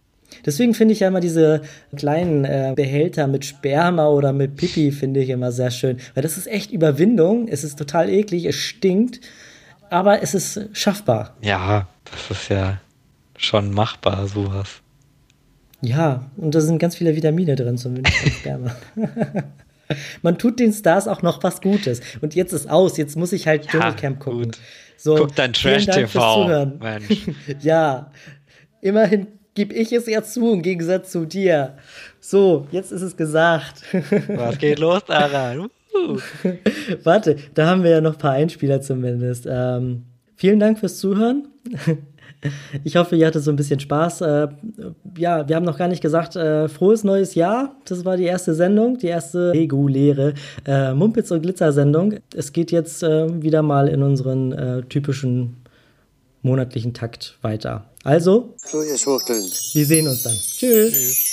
Deswegen finde ich ja immer diese kleinen Behälter mit Sperma oder mit Pipi, finde ich immer sehr schön. Weil das ist echt Überwindung. Es ist total eklig, es stinkt, aber es ist schaffbar. Ja, das ist ja schon machbar, sowas. Ja, und da sind ganz viele Vitamine drin, zumindest beim Sperma. Man tut den Stars auch noch was Gutes. Und jetzt ist aus, jetzt muss ich halt Dschungelcamp gucken. Gut. So, Guck dein Trash-TV, Mensch. Ja, immerhin gebe ich es ja zu, im Gegensatz zu dir. So, jetzt ist es gesagt. Was geht los, Aran? Warte, da haben wir ja noch ein paar Einspieler zumindest. Vielen Dank fürs Zuhören. Ich hoffe, ihr hattet so ein bisschen Spaß. Ja, wir haben noch gar nicht gesagt, frohes neues Jahr. Das war die erste Sendung, die erste reguläre Mumpitz- und Glitzer-Sendung. Es geht jetzt wieder mal in unseren typischen monatlichen Takt weiter. Also, So, ihr Schwuchteln. wir sehen uns dann. Tschüss.